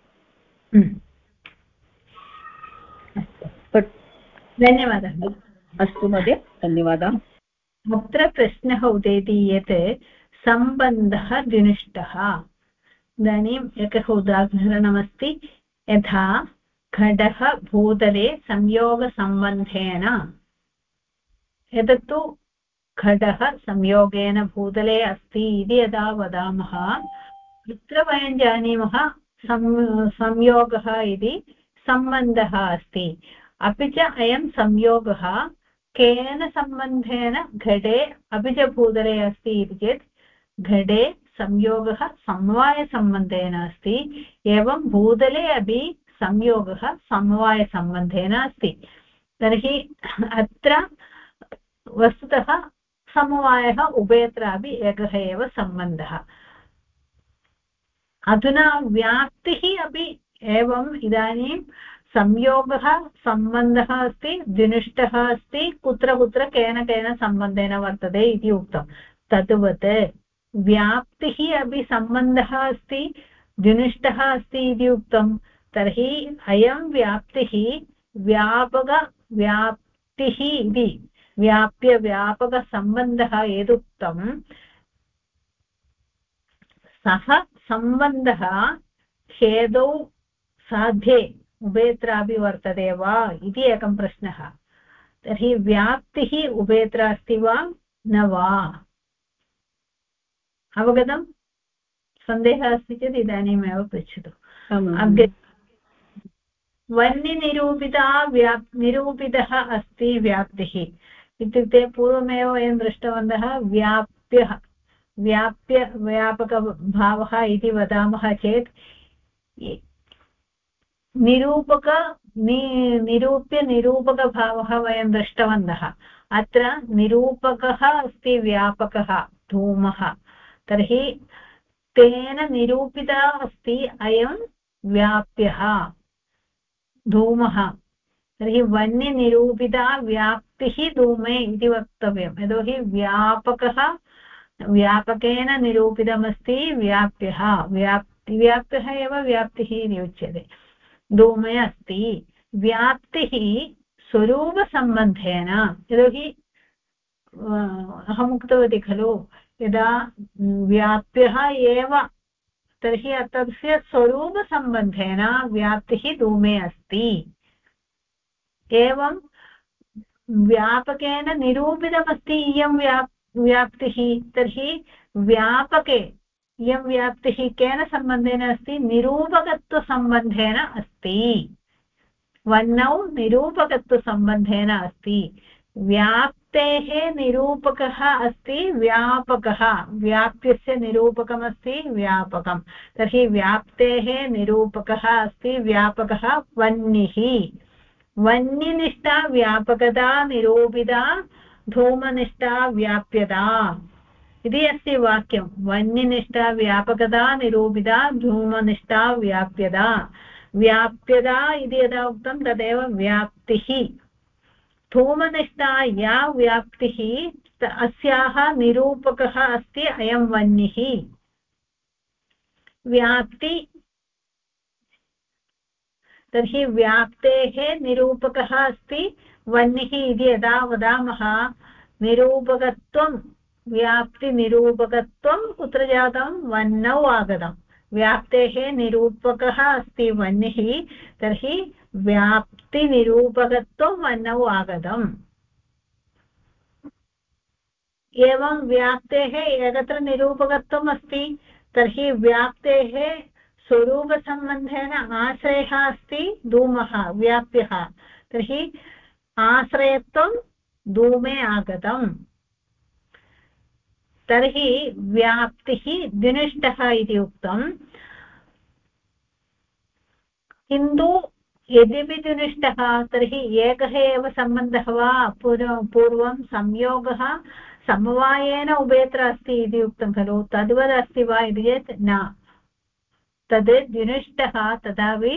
धन्यवादः अस्तु महोदय धन्यवादः अत्र प्रश्नः उदेति यत् सम्बन्धः द्विनिष्ठः इदानीम् एकः उदाहरणमस्ति यथा घटः भूतले संयोगसम्बन्धेन एतत्तु घटः संयोगेन भूतले अस्ति इति यदा वदामः तत्र वयं जानीमः संयोगः इति सम्बन्धः अस्ति अपि च अयं संयोगः केन सम्बन्धेन घटे अपि च भूतले अस्ति इति चेत् घटे संयोगः समवायसम्बन्धेन अस्ति एवं भूतले अपि संयोगः समवायसम्बन्धेन अस्ति तर्हि अत्र वस्तुतः समवायः उभयत्रापि एकः एव सम्बन्धः अधुना व्याप्तिः अपि एवम् इदानीं संयोगः सम्बन्धः अस्ति द्विनिष्ठः अस्ति कुत्र कुत्र केन सम्बन्धेन वर्तते इति उक्तं तद्वत् व्याप्तिः अपि सम्बन्धः अस्ति द्विनिष्ठः अस्ति इति उक्तं तर्हि अयं व्याप्तिः व्याप्तिः इति व्याप्यव्यापकसम्बन्धः यदुक्तं सः सम्बन्धः हेतौ साध्ये उभयत्रापि वर्तते वा इति एकः प्रश्नः तर्हि व्याप्तिः उभयत्र अस्ति वा न वा अवगतं सन्देहः अस्ति चेत् इदानीमेव पृच्छतु अग्रे निरूपितः अस्ति व्याप्तिः इत्युक्ते पूर्वमेव वयं दृष्टवन्तः व्यापकभावः इति वदामः चेत् निरूप्यनिरूपकभावः वयं दृष्टवन्तः अत्र निरूपकः अस्ति व्यापकः धूमः तर्हि तेन निरूपितः अस्ति अयं व्याप्यः धूमः तर्हि वह्निनिरूपिता व्याप्तिः धूमे इति वक्तव्यं यतोहि व्यापकेन निरूपितमस्ति व्याप्यः एव व्याप्तिः इति उच्यते धूमे अस्ति व्याप्तिः स्वरूपसम्बन्धेन यतोहि अहम् उक्तवती खलु यदा व्याप्यः एव तर्हि तस्य स्वरूपसम्बन्धेन व्याप्तिः धूमे अस्ति एवं व्यापकेन निरूपितमस्ति इयं व्याप्तिः तर्हि व्यापके इयं व्याप्तिः केन सम्बन्धेन अस्ति निरूपकत्वसम्बन्धेन अस्ति वह्नौ निरूपकत्वसम्बन्धेन अस्ति व्याप्तेः निरूपकः अस्ति व्यापकः व्याप्यस्य निरूपकमस्ति व्यापकं तर्हि व्याप्तेः निरूपकः अस्ति व्यापकः वह्निः वह्निनिष्ठा व्यापकता निरूपिता धूमनिष्ठा व्याप्यता इति अस्ति वाक्यं वह्निनिष्ठा व्यापकता निरूपिता धूमनिष्ठा व्याप्यता इति यदा उक्तं तदेव व्याप्तिः धूमनिष्ठा या व्याप्तिः अस्याः निरूपकः अस्ति अयं वह्निः व्याप्ति तर्हि व्याप्तेः निरूपकः अस्ति वह्निः इति यदा वदामः निरूपकत्वं व्याप्तिनिरूपकत्वं कुत्र जातं वह्नौ आगतं व्याप्तेः निरूपकः अस्ति वह्निः तर्हि व्याप्तिनिरूपकत्वं वह्नौ आगतम् एवं व्याप्तेः एकत्र निरूपकत्वम् अस्ति तर्हि व्याप्तेः स्वरूपसम्बन्धेन आश्रयः अस्ति धूमः व्याप्यः तर्हि आश्रयत्वं धूमे आगतम् तर्हि व्याप्तिः द्विनिष्ठः इति उक्तम् किन्तु यद्यपि द्विनिष्ठः तर्हि एकः एव सम्बन्धः वा पूर्वं संयोगः समवायेन उभयत्र अस्ति इति उक्तं खलु तद्वदस्ति वा इति चेत् न तद् द्विनिष्ठः तथापि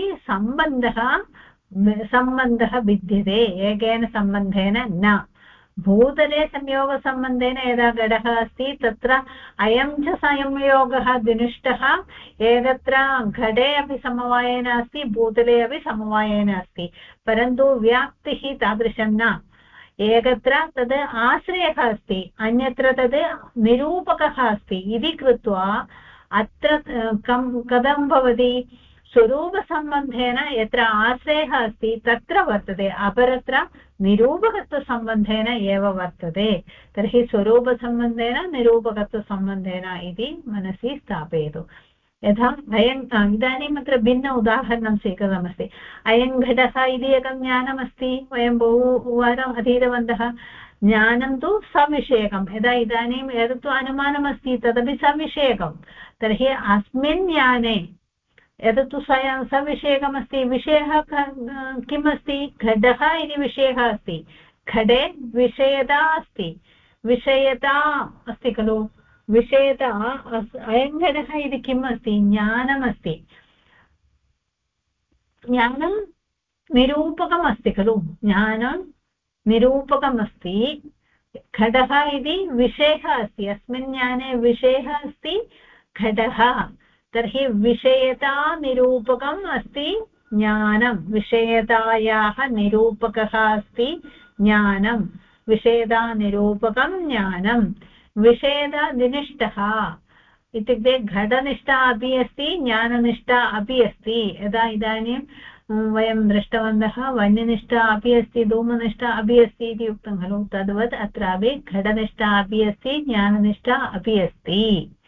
सम्बन्धः भिद्यते एकेन सम्बन्धेन न भूतले संयोगसम्बन्धेन यदा घटः अस्ति तत्र अयं च संयोगः द्विनिष्ठः एकत्र घटे अपि समवायेन अस्ति भूतले अपि समवायेन अस्ति परन्तु व्याप्तिः तादृशं न एकत्र तद् आश्रयः अस्ति अन्यत्र तद् निरूपकः अस्ति इति कृत्वा अत्र कथं भवति स्वरूपसम्बन्धेन यत्र आश्रयः अस्ति तत्र वर्तते अपरत्र निरूपकत्वसम्बन्धेन एव वर्तते तर्हि स्वरूपसम्बन्धेन निरूपकत्वसम्बन्धेन इति मनसि स्थापयतु यथा इदानीम् अत्र भिन्न उदाहरणं स्वीकृतमस्ति अयं घटः इति एकं ज्ञानमस्ति वयं बहुवारम् अधीतवन्तः ज्ञानं तु सविषयकं यदा इदानीम् एतत्तु अनुमानमस्ति तदपि सविषयकं तर्हि अस्मिन् ज्ञाने एतत्तु सविषयकमस्ति विषयः किम् अस्ति घटः इति विषयः अस्ति घटे विषयता अस्ति विषयता अस्ति खलु विषयता अयं घटः इति किम् अस्ति ज्ञानमस्ति ज्ञानं निरूपकम् अस्ति खलु ज्ञानं निरूपकमस्ति घटः इति विषयः अस्ति अस्मिन् ज्ञाने विषयः अस्ति घटः तर्हि विषयता निरूपकम् अस्ति ज्ञानं विषयतायाः निरूपकः अस्ति ज्ञानं विषयता निरूपकं ज्ञानं विषयता निष्ठः इत्युक्ते घटनिष्ठा अपि अस्ति ज्ञाननिष्ठा अपि अस्ति यदा इदानीं वयं दृष्टवन्तः वह्निनिष्ठा अपि अस्ति धूमनिष्ठा अपि अस्ति इति उक्तं खलु तद्वत् अत्रापि घटनिष्ठा अपि अस्ति ज्ञाननिष्ठा अपि अस्ति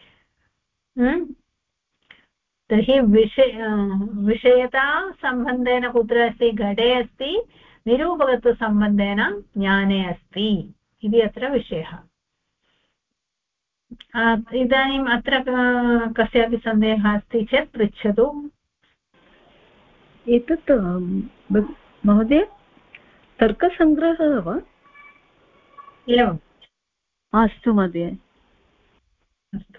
तर्हि विषयता सम्बन्धेन कुत्र अस्ति घटे अस्ति निरूपकत्वसम्बन्धेन ज्ञाने अस्ति इति अत्र विषयः इदानीम् अत्र कस्यापि सन्देहः अस्ति चेत् पृच्छतु एतत् महोदय तर्कसङ्ग्रहः वा एवम् अस्तु महोदय अस्तु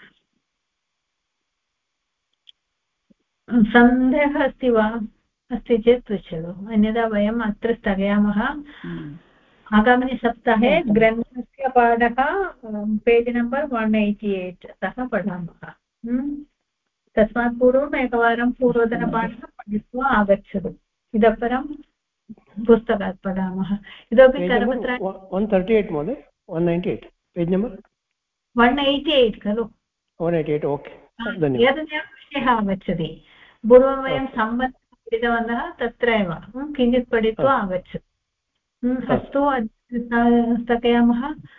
सन्देहः अस्ति वा अस्ति चेत् पृच्छतु अन्यथा वयम् अत्र स्थगयामः आगामिनि सप्ताहे ग्रन्थस्य पाठः पेज् नम्बर् 188 तः पठामः तस्मात् पूर्वम् एकवारं पूर्वतनपाठः पठित्वा आगच्छतु इतः परं पुस्तकात् पठामः इतोपि करपत्राणि 138 महोदय 198 पेज् नम्बर् 188 खलु 188 ओके धन्यवादः एतदेव विषयः आगच्छति पूर्वं वयं सम्बन्धं पठितवन्तः तत्र एव किञ्चित् पठित्वा आगच्छतु अस्तु स्थगयामः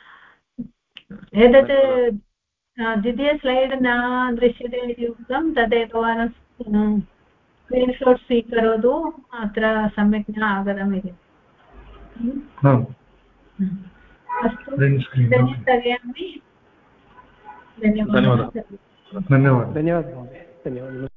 एतत् द्वितीय स्लैड् न दृश्यते इति उक्तं तदेकवारं स्क्रीन्शाट् स्वीकरोतु अत्र सम्यक् न आगतम् इति अस्तु स्थगयामि धन्यवादः धन्यवादः धन्यवादः महोदय धन्यवादः